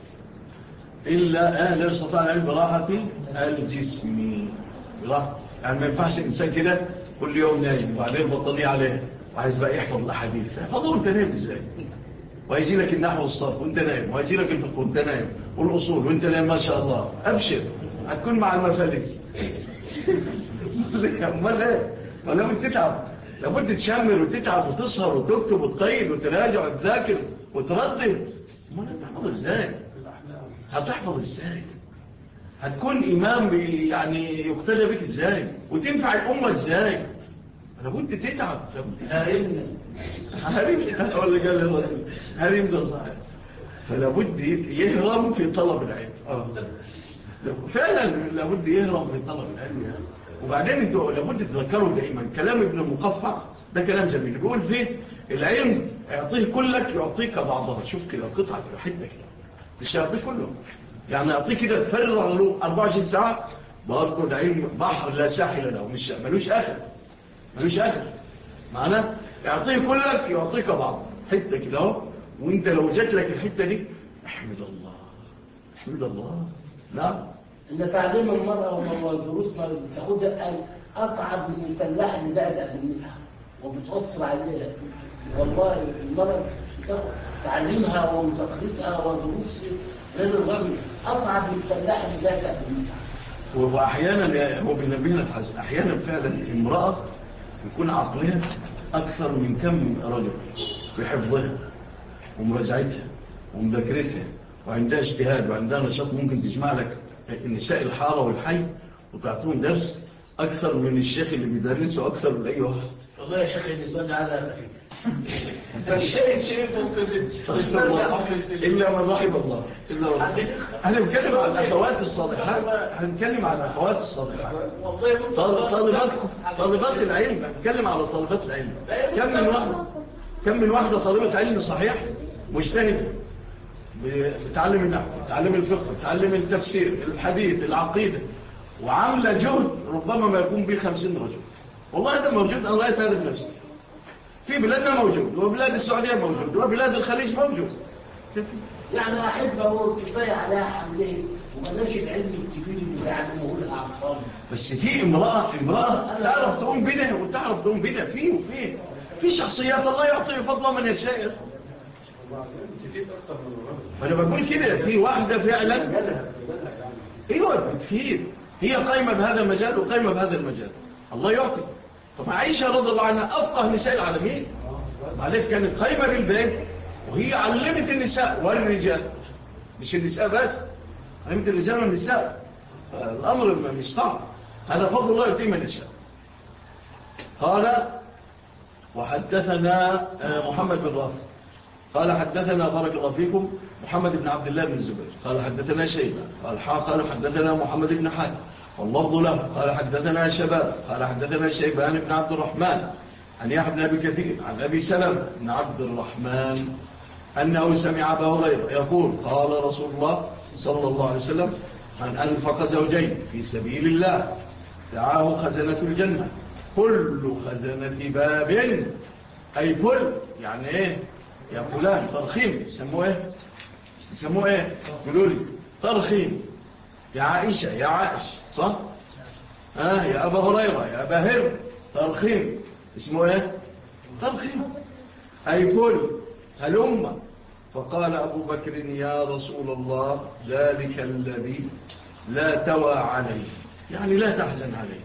إلا لا يستطاع العلم براحة الجسم براحة. يعني ما ينفعش الإنسان كده كل يوم نايم وبعدين بطنيه عليه وعايز بقى يحفظ الأحاديث. يحفظه وانت نايم ازاي؟ ويجي لك النحو والصرف وانت نايم ويجي لك الفقه وانت نايم والأصول وانت نايم ما شاء الله. أبشر هتكون مع المفاليس. امال ايه؟ ولابد تتعب. لابد تشمر وتتعب وتسهر وتكتب وتقيد وتراجع وتذاكر وتردد. امال هتحفظ ازاي؟ هتحفظ ازاي؟ هتكون إمام يعني يقتدى بك ازاي؟ وتنفع الأمة ازاي؟ لابد تتعب. هرم ولا قال الرجل هرم ده صحيح. فلابد يهرم في طلب العلم. فعلا لابد يهرم في طلب العلم يعني. وبعدين انتوا لابد تذكروا دائما كلام ابن المقفع ده كلام جميل بيقول فيه العلم يعطيه كلك يعطيك بعضها. شوف كده قطعة حتة كده مش يعطيه كله يعني يعطيه كده تفرغ له 24 ساعة برضه العلم بحر لا ساحل له مش ملوش آخر معناه يعطيه كلك يعطيك بعض حتة كده اهو. وانت لو جات لك الحتة دي احمد الله نعم. إن تعليم المرأة ودروسنا بتاخدها أصعب من الفلاح اللي بقى أبنها وبتأثر عليها. والله المرأة تعليمها ومذاكرتها ودروس غير الرجل أصعب من الفلاح اللي بقى أبنها. وأحيانا هو بينبهنا الحاجة أحيانا فعلا المرأة يكون عقلها أكثر من كم رجل في حفظها ومراجعتها ومذاكرتها وعندها اجتهاد وعندها نشاط. ممكن تجمع لك النساء الحارة والحي وتعطيهم درس أكثر من الشيخ اللي بيدرسه أكثر من أي واحد. والله يا شيخ النساء على خفيف الشيء إلا من رحم الله. احنا بنتكلم عن الأخوات الصالحات. طالبات العلم. بنتكلم على طالبات العلم. كم من واحدة طالبة علم صحيح مجتهدة بتعلم النحو بتعلم الفقه بتعلم التفسير الحديث العقيدة وعاملة جهد ربما ما يكون به 50 رجل. والله هذا موجود. الله يتهدف نفسه في بلادنا موجود وبلاد السعودية موجود وبلاد الخليج موجود. يعني أحبه كفاية على حمله وبلاش العلم الكبير اللي بيعلمه الأعصاب. بس في امرأة تعرف تقوم بنا وتعرف تقوم بنا فيه في شخصيات الله يعطي فضله من يشاء. أنا بقول كده في واحدة فعلا ايوه بتفيد، هي قايمة بهذا المجال وقايمة بهذا المجال، الله يعطي. طب عائشة رضي الله عنها أفقه نساء العالمين، معلش كانت قايمة بالبيت وهي علمت النساء والرجال، مش النساء بس، علمت الرجال والنساء. الأمر مش صعب، هذا فضل الله يؤتيه من يشاء. قال وحدثنا محمد بن رافع قال حدثنا بارك الله فيكم محمد بن عبد الله بن الزبير قال حدثنا شيبة قال حدثنا محمد بن حاتم واللفظ له قال حدثنا شباب قال حدثنا شيبان بن عبد الرحمن عن يحيى بن أبي كثير عن أبي سلمة بن عبد الرحمن أنه سمع أبا هريرة يقول قال رسول الله صلى الله عليه وسلم من أنفق زوجين في سبيل الله دعاه خزنة الجنة كل خزنة باب، أي كل يعني إيه يا فلان ترخيم يسموه إيه قولوا لي ترخيم يا عائشة يا عائش صح يا أبا هريرة يا أبا هر ترخيم اسمه إيه ترخيم أي كل هلم. فقال أبو بكر يا رسول الله ذلك الذي لا توى عليه، يعني لا تحزن عليه.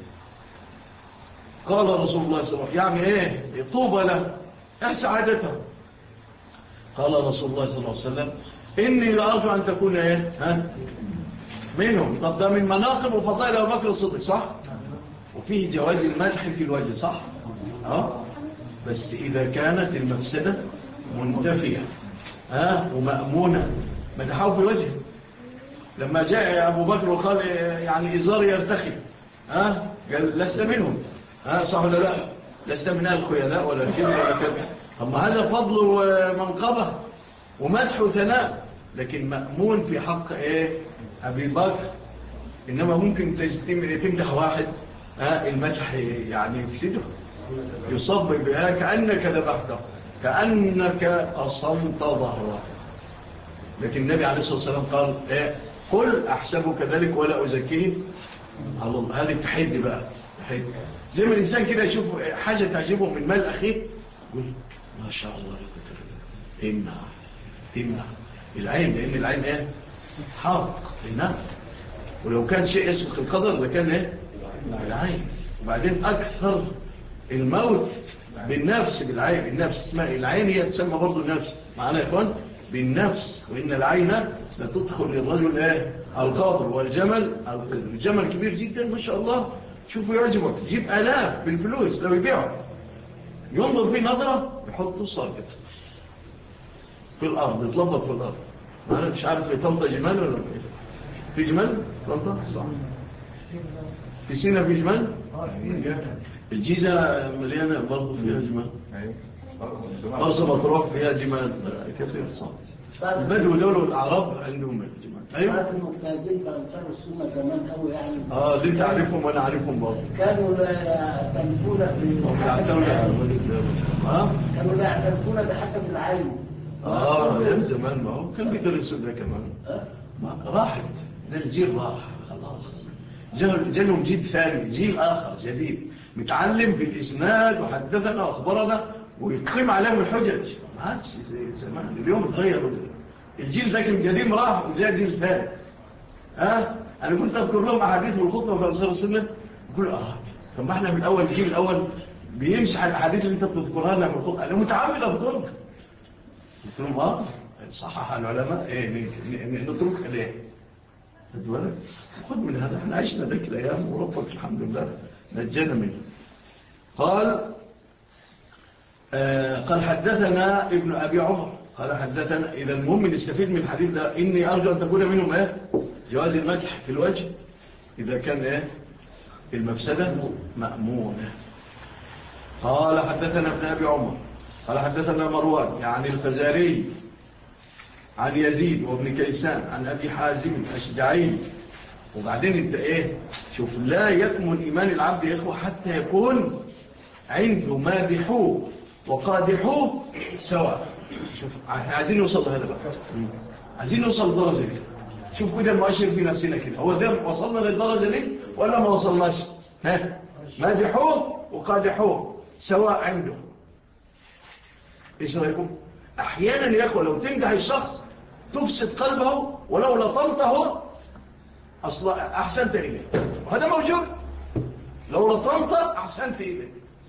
قال رسول الله صلى الله عليه وسلم يعني إيه طوبى له سعادته. قال رسول الله صلى الله عليه وسلم إني لأرجو أن تكون إيه منهم. طب ده من مناقب وفضائل أبو بكر الصديق صح، وفيه جواز المدح في الوجه صح بس إذا كانت المفسدة منتفية ومأمونة مدحوه في وجهه. لما جاء أبو بكر وقال يعني إزاري يرتخي قال لست منهم صح ولا لا، لست من الخيلاء ولا الكبر ولا كذا. طب هذا فضل ومنقبة ومدح وثناء، لكن مأمون في حق أبي بكر. إنما ممكن تمدح واحد المدح يعني يفسده يصب بها كأنك ذبحته كأنك قصمت ظهره. لكن النبي عليه الصلاة والسلام قال قل أحسبه كذلك ولا أزكيه على الله. هذه تحدي بقى، تحدي زي ما الإنسان كده يشوف حاجة تعجبه من مال أخيه يقول ما شاء الله تمنع العين، لأن العين حق النفس، ولو كان شيء يسبق القدر لكان العين. وبعدين أكثر الموت بالنفس بالعين، النفس اسمها العين هي تسمى برضو النفس معنا يا إخوان بالنفس. وإن العين لتدخل للرجل القاطر والجمل الجمل كبير جدا ما شاء الله، شوفوا يعجبك يجيب آلاف بالفلوس لو يبيعه، ينظر فيه نظرة يحطه صاكت في الأرض يتلبط في الأرض. معنا مش عارف في طنطا جمال ولا في جمال طنطا صح، في سينا في جمال، الجيزة مليانة برضو فيها جمال، مرسى مطروح فيها جمال كثير صح. البدو دول والأعراب عندهم جمال. أيوة المجتهدين في أنصار السنة زمان قوي يعني اللي انت عارفهم وأنا عارفهم برضو كانوا لا يعترفون كانوا لا يعترفون بحسب العين يا زمان ما هو كان بيدرسوا ده كمان راحت ده الجيل راح خلاص، جالهم جيل ثاني جيل آخر جديد متعلم بالإسناد وحدثنا وأخبرنا ويقيم عليهم الحجج. ما عادش زي زمان، اليوم اتغير الجيل ذاك القديم راح وجاء جيل ثاني. أنا كنت أذكر لهم أحاديث والخطبة في أنصار السنة يقول طب ما احنا من الأول الجيل الأول بيمشي على الأحاديث اللي أنت بتذكرها لنا في الخطبة، أنا متعمد أذكرك. قلت لهم صحح العلماء نترك ليه أدولك خذ من هذا، احنا عشنا ذاك الأيام وربك الحمد لله نجانا منه. قال حدثنا ابن أبي عمر قال حدثنا. إذا المهم نستفيد من الحديث ده إني أرجو أن تكون منهم جواز المدح في الوجه إذا كان المفسدة مأمونة. قال حدثنا ابن أبي عمر قال حدثنا مروان يعني الفزاري عن يزيد وابن كيسان عن أبي حازم الأشجعي. وبعدين انت شوف لا يكمل إيمان العبد يا إخوة حتى يكون عنده مادحوه وقادحوه سواء. شوف عايزين نوصل لهذا بقى، عايزين نوصل لدرجة شوف كده المؤشر في نفسنا كده، هو ده وصلنا للدرجة دي ولا ما وصلناش؟ مادحوه وقادحوه سواء عنده. ايش رأيكم؟ احيانا يا اخوة لو تمدح الشخص تفسد قلبه ولو لطمته اصلا احسنت اليه، وهذا موجود. لو لطمت احسنت اليه،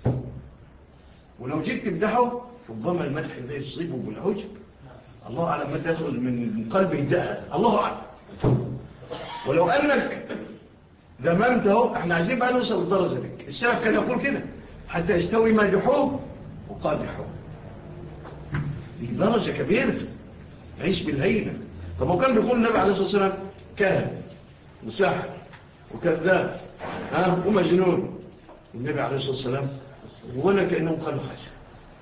ولو جيت تمدحه ربما المدح ده يصيبه بالعجب، الله أعلم ما تدخل من قلبه داء، الله أعلم. ولو أنك ذممته، احنا عايزين بقى نوصل للدرجة دي. السلف كان يقول كده حتى يستوي مادحوه وقادحوه. دي درجة كبيرة، عيش بالهينة. طب هو كان بيقول النبي عليه الصلاة والسلام كاهن وساحر وكذاب ومجنون، والنبي عليه الصلاة والسلام ولا كأنه قال حاجة،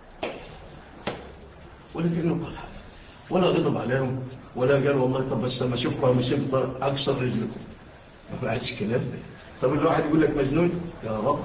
ولا كأنه قال حاجة، ولا غضب عليهم، ولا قال والله طب بس لما اشوفها مش اكسر رجلكم. ما فعلش كلام ده. طب الواحد يقول لك مجنون يا رب.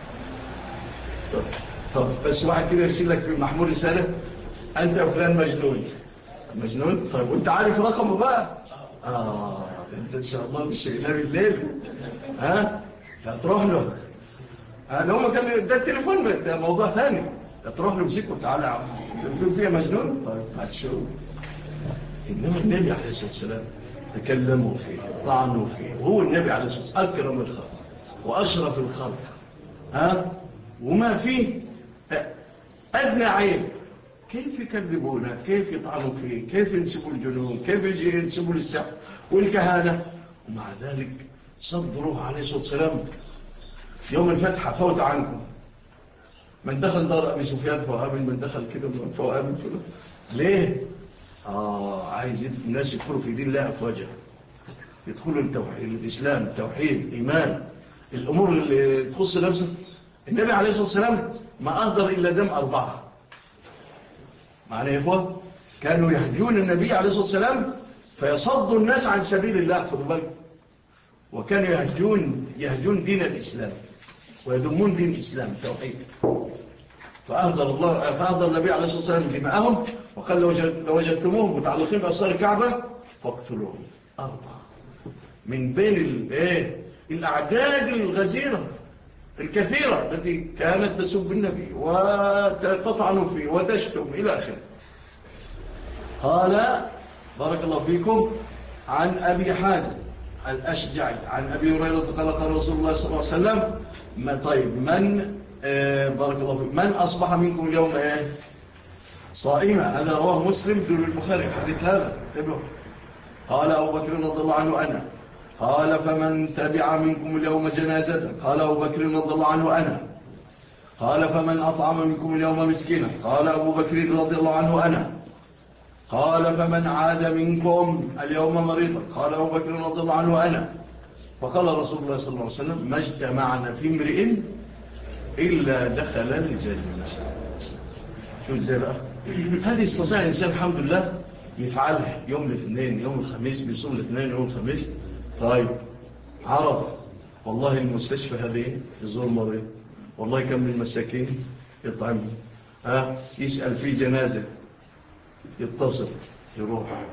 طب بس واحد كده يرسل لك في محمول رسالة انت فلان مجنون. مجنون؟ طيب وانت عارف رقمه بقى؟ انت ان شاء الله مش شايلها بالليل، هتروح له. لو ما كان ده التليفون ده موضوع ثاني، هتروح له مسكه تعالى يا عم تقول فيها مجنون. طيب هتشوف. إنما النبي عليه الصلاة والسلام تكلموا فيه طعنوا فيه، وهو النبي عليه الصلاة والسلام أكرم الخلق وأشرف الخلق، وما فيه أدنى عيب. كيف يكذبونه؟ كيف يطعنوا فيه؟ كيف ينسبوا الجنون؟ كيف ينسبوا للسحر والكهانة؟ ومع ذلك صدروه عليه الصلاة والسلام يوم الفتح فوت عنكم. من دخل دار أبي سفيان فوقابل، من دخل كده فوقابل. ليه؟ عايز الناس يدخلوا في دين الله أفواجا، يدخلوا التوحيد، الإسلام، التوحيد، إيمان، الأمور اللي تخص نفسه. النبي عليه الصلاة والسلام ما أهدر إلا دم 4. معنى يا إخوة كانوا يهجون النبي عليه الصلاة والسلام فيصدوا الناس عن سبيل الله، خذوا بالكم. وكانوا يهجون دين الإسلام ويدمون دين الإسلام التوحيد. فأهدر النبي عليه الصلاة والسلام دماءهم، وقال لو وجدتموهم متعلقين بأسرار الكعبة فاقتلوهم 4 من بين الأعداد الغزيرة الكثيرة التي كانت تسب النبي وتطعن فيه وتشتم إلى آخره. قال بارك الله فيكم عن أبي حازم الأشجعي عن أبي هريرة قال رسول الله صلى الله عليه وسلم طيب بارك الله فيكم من أصبح منكم اليوم صائما؟ هذا رواه مسلم دون البخاري الحديث هذا. قال أبو بكر رضي الله عنه أنا. قال فمن تبع منكم اليوم جنازة؟ قال أبو بكر رضي الله عنه أنا. قال فمن أطعم منكم اليوم مسكينا؟ قال أبو بكر رضي الله عنه أنا. قال فمن عاد منكم اليوم مريضا؟ قال أبو بكر رضي الله عنه أنا. فقال رسول الله صلى الله عليه وسلم ما اجتمعنا في امرئ إلا دخل الجنة. شو ازاي بقى؟ هذه استطاع الإنسان الحمد لله يفعلها يوم الاثنين، يوم الخميس، بيصوم الاثنين يوم الخميس. طيب عرف والله المستشفى هذه يزور مريض، والله كم من المساكين يطعمه، يسأل في جنازة يتصل يروح.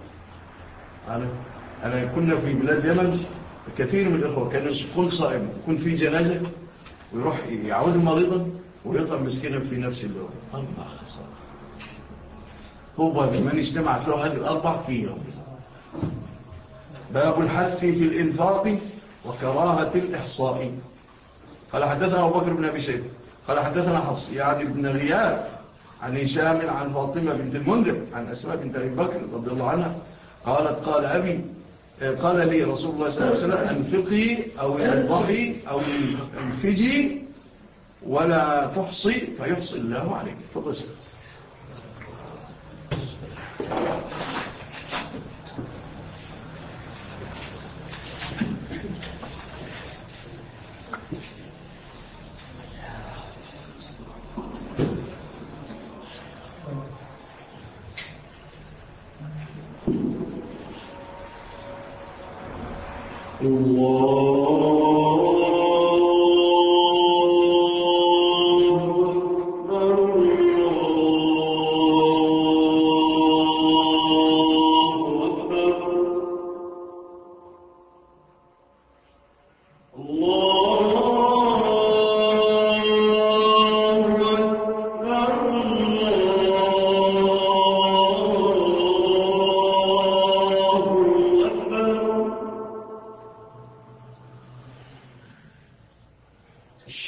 أنا كنا في بلاد يمن كثير من الإخوة كانوا كل صائم يكون في جنازة ويروح يعود مريضا ويطعم مسكينا في نفس اليوم. الله خسارة. هو من اجتمعت له هذه ال4 في يوم. باب الحث في الإنفاق وكراهة الإحصاء. قال حدثنا أبو بكر بن أبي شيبة قال حدثنا حفص يعني بن غياث عن هشام عن فاطمة بنت المنذر عن أسماء بنت أبي بكر رضي الله عنها قالت قال لي رسول الله صلى الله عليه وسلم أنفقي أو انضحي أو انفجي ولا تحصي فيحصي الله عليك. تفضل.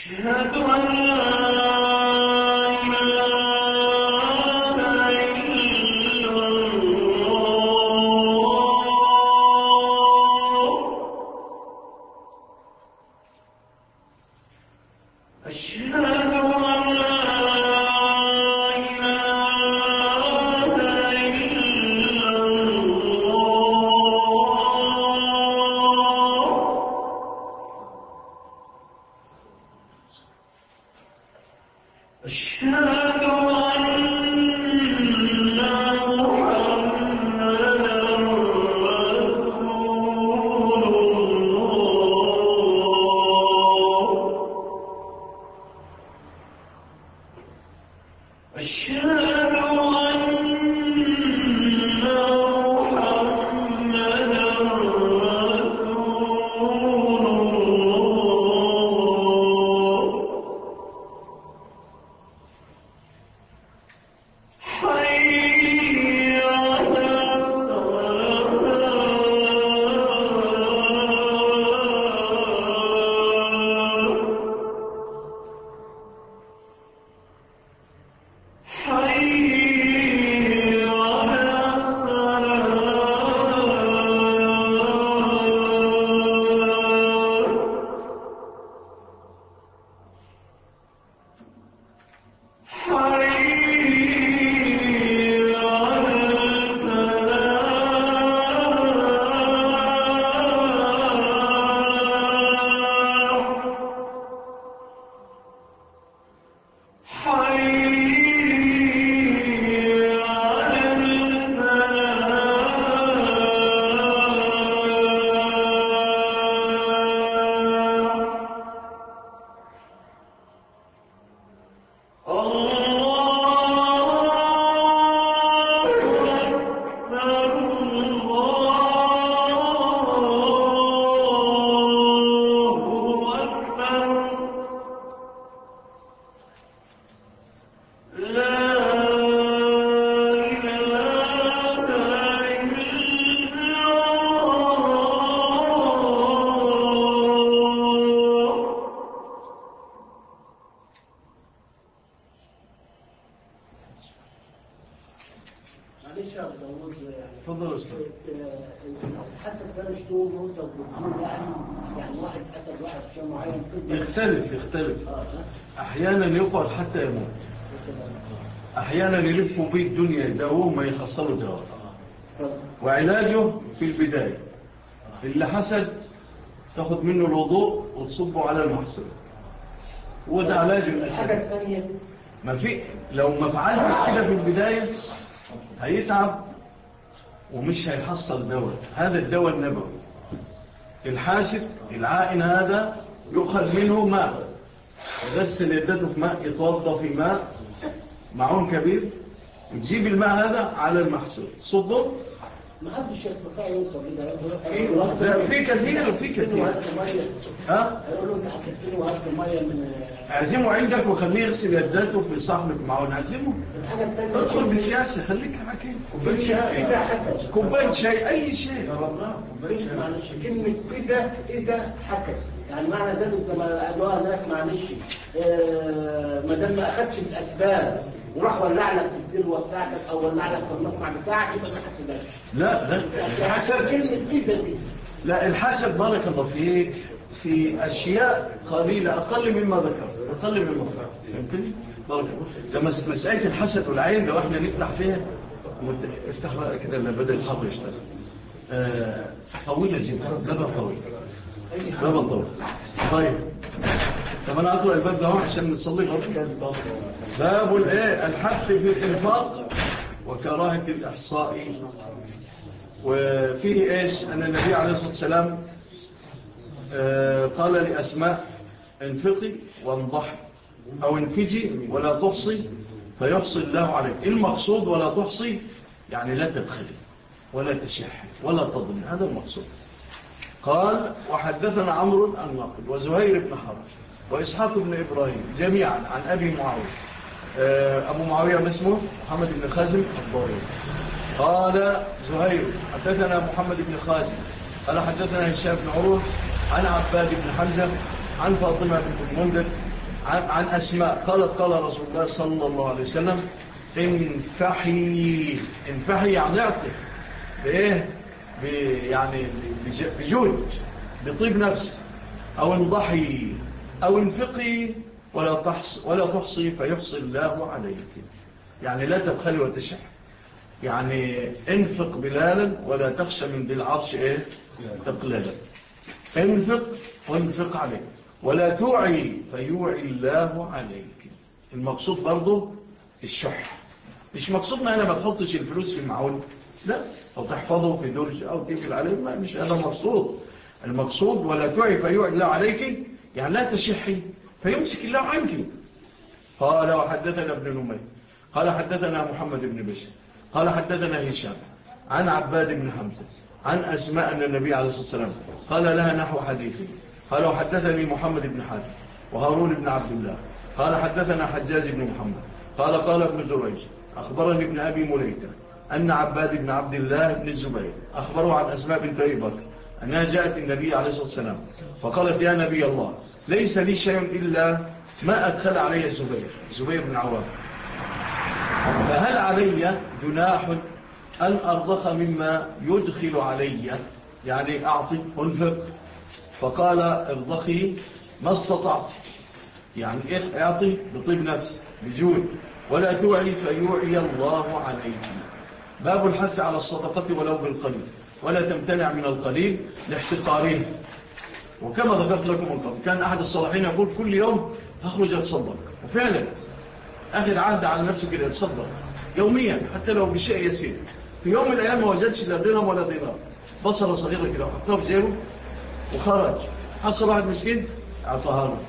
أشهد أن لا تفضل أستاذ. حتى كان يشتروا منتج يعني واحد قتل واحد شيء معين يختلف أحيانا يقعد حتى يموت، أحيانا يلفوا به الدنيا يدعوه ما يحصلوا جواب، وعلاجه في البداية اللي حسد تاخد منه الوضوء وتصبه على المحصول، وده علاج الأسد. ما في لو ما فعلتش كده في البداية هيتعب ومش هيحصل دواء. هذا الدواء النبوي. الحاسد العائن هذا يؤخذ منه ماء، يغسل يدته في ماء، يتوضا في ماء معون كبير، وتجيب الماء هذا على المحصول صبه. ما حدش يستطيع يوصل كده. في كثير ها هيقولوا انت هتكتله وهات الميه من اعزمه عندك وخليه يغسل يداته في صحن معون. اعزمه ادخل بالسياسه، خليك حكيم. كوبايه شاي اي شيء. معلش كلمه اذا حكت يعني معنى ذلك لما قالوها ناس معلش ما دام ما اخدش بالاسباب وراح ولع لك في الدلوه بتاعتك او ولع لك في المصنع بتاعك يبقى ما حسبهاش. لا الحسب كلمه اذا دي. لا الحسب بارك الله فيك في اشياء قليله اقل مما ذكرت، اقل مما ذكرت. يمكن بارك الله. لما مساله الحسد والعين لو احنا نفتح فيها افتح بقى كده بدل الحر يشتغل طويله جدا، بابا طويل بابا طويل. طيب طب انا اقرا الباب ده عشان نصلي باب الايه الحث في الانفاق وكراهه الاحصاء. وفيه ايش ان النبي عليه الصلاه والسلام قال لاسماء انفقي وانضحي او انفجي ولا تحصي فيحصي الله عليك. المقصود ولا تحصي يعني لا تبخلي ولا تشح ولا تظلم، هذا المقصود. قال وحدثنا عمرو الناقد وزهير بن حرب وإسحاق بن إبراهيم جميعا عن أبي معاوية. أبو معاوية اسمه محمد بن خازم الضرير. قال زهير حدثنا محمد بن خازم قال حدثنا هشام بن عروة عن عباد بن حمزة عن فاطمة بن المنذر عن أسماء قالت قال رسول الله صلى الله عليه وسلم انفحي يعني اعطي بإيه يعني بجود بطيب نفس أو انضحي أو انفقي ولا تحصي فيحصي الله عليك. يعني لا تبخلي وتشح، يعني انفق بلالا ولا تخشى من ذي العرش ايه تقلالا. انفق وانفق عليك ولا توعي فيوعي الله عليك. المقصود برضو الشح، مش مقصودنا أنا ما تحطش الفلوس في المعون، لا، أو تحفظه في درج أو تقفل عليه، ما مش هذا مقصود. المقصود ولا توعي فيوعي الله عليك، يعني لا تشحي فيمسك الله عنك. قال وحدثنا ابن نمير قال حدثنا محمد بن بشر قال حدثنا هشام عن عباد بن حمزة عن أسماء أن النبي عليه الصلاة والسلام قال لها نحو حديثي. قال وحدثني محمد بن حاتم وهارون بن عبد الله قال حدثنا حجاج بن محمد قال ابن جريج أخبرني ابن أبي مليكة أن عباد بن عبد الله بن الزبير أخبره عن أسماء بنت أبي بكر أنها جاءت النبي عليه الصلاة والسلام فقالت يا نبي الله ليس لي شيء إلا ما أدخل علي الزبير بن عوام، فهل علي جناح أن أرضخ مما يدخل علي، يعني أعطي أنفق؟ فقال ارضخي ما استطعت، يعني اعطي بطيب نفس بجود ولا توعي فيوعي الله عليك. باب الحث على الصدقة ولو بالقليل ولا تمتنع من القليل لاحتقاره. وكما ذكرت لكم من قبل كان أحد الصالحين يقول كل يوم أخرج أتصدق، وفعلا أخذ عهد على نفسه كده يتصدق يوميا حتى لو بشيء يسير. في يوم من الأيام ما وجدش لا درهم ولا دينار، بصرة صغيرة كده وحطها في جيبه وخرج، حصل واحد مسكين أعطاها له.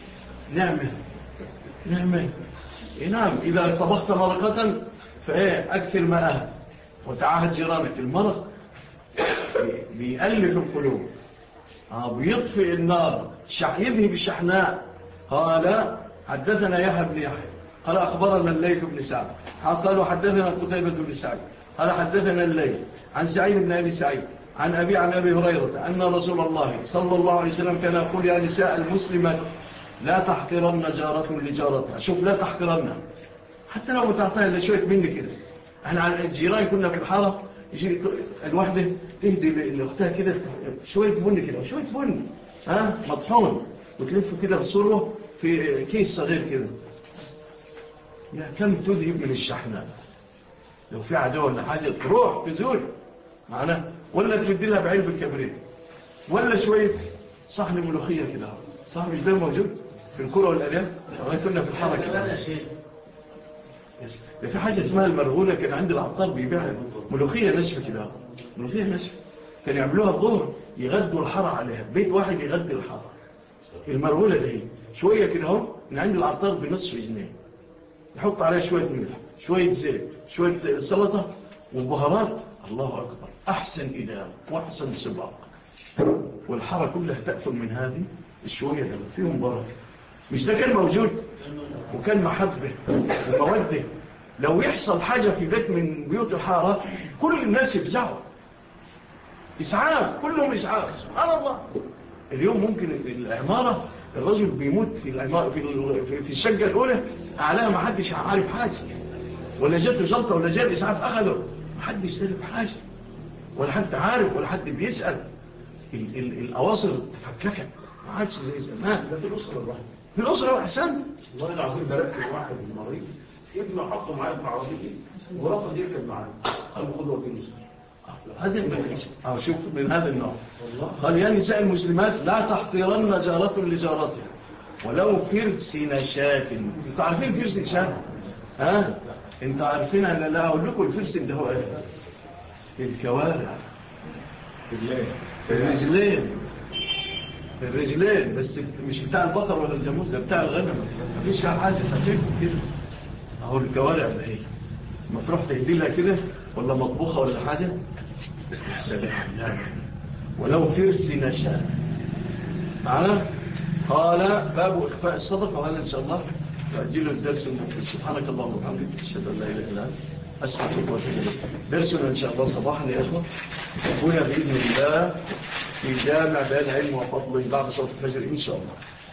نعمة نعم. إذا طبخت مرقة أكثر ماءها وتعاهد جيرانك. المرق بيألف القلوب، بيطفئ النار، يذهب الشحناء. قال حدثنا يحيى بن يحيى قال أخبرنا الليث بن سعد قالوا حدثنا قتيبة بن سعيد قال حدثنا الليث عن سعيد بن أبي سعيد عن أبي هريرة أن رسول الله صلى الله عليه وسلم كان يقول يا نساء المسلمات لا تحقرن جارة لجارتها. شوف لا تحقرن، حتى لو تعطيها إلا شوية مني كده. احنا على الجيران كنا في الحارة يجي الواحدة تهدي لأختها كده شوية بن كده وشوية بن مطحون وتلفه كده بصوره في كيس صغير كده. يا كم تذهب من الشحناء. لو في عدو ولا حاجة تروح تزول معنا، ولا تبدي لها بعلب الكبريت ولا شوية صحن ملوخية كده. صحن مش ده موجود في الكرة والأليان. كنا في الحارة كده في حاجة اسمها المرغولة، كان عند العطار بيبيعها ملوخية نشفة كده، ملوخية نشفة كان يعملوها الظهر يغدوا الحارة عليها، بيت واحد يغدي الحارة. المرغولة دي شوية كده اهو من عند العطار بنصف جنيه، يحط عليها شوية ملح شوية زيت شوية سلطة وبهارات. الله أكبر، أحسن إدام وأحسن سباق، والحارة كلها تأكل من هذه الشوية ده فيهم بركة. مش ده كان موجود وكان محبة ومودة. لو يحصل حاجة في بيت من بيوت الحارة كل الناس يفزعوا، إسعاف، كلهم إسعاف. سبحان الله. اليوم ممكن العمارة الرجل بيموت في الشقة الأولى أعلاها ما حدش عارف حاجة، ولا جاته جلطة ولا جاء الإسعاف أخذه ما حدش يشترك حاجة ولا حد عارف ولا حد بيسأل. الأواصر تفككت ما عادش زي زمان. ده في الأسرة الواحدة، في الأسرة أحسن. والله العظيم بركب واحد مريض ابنه حطه معايا في عربيتي ورفض يركب معايا، قال خذ ودينه. هذا شوف من هذا النوع. قال يا نساء المسلمات لا تحقرن جارة لجارتها ولو فرس نشاة. انتوا عارفين فرس نشاة؟ انتوا عارفين أن لا أقول لكم الفرس ده هو ايه؟ الكوارع في الرجلين بس مش بتاع البقر ولا الجاموس، ده بتاع الغنم. مفيش فيها حاجة خفيفة كده اهو الكوارع ده هي ما تروح تهديلها كده ولا مطبوخة ولا حاجة. سلام. ولو فرس نشاء معنا. قال باب إخفاء الصدقة، وهذا إن شاء الله تأجيل الدرس المقبل. سبحانك اللهم وبحمدك أشهد أن لا إله إلا أنت أستغفرك وأتوب إليك. درسنا إن شاء الله صباحا يا إخوة هنا بإذن الله في جامع بيان العلم وفضله بعد صلاة الفجر إن شاء الله.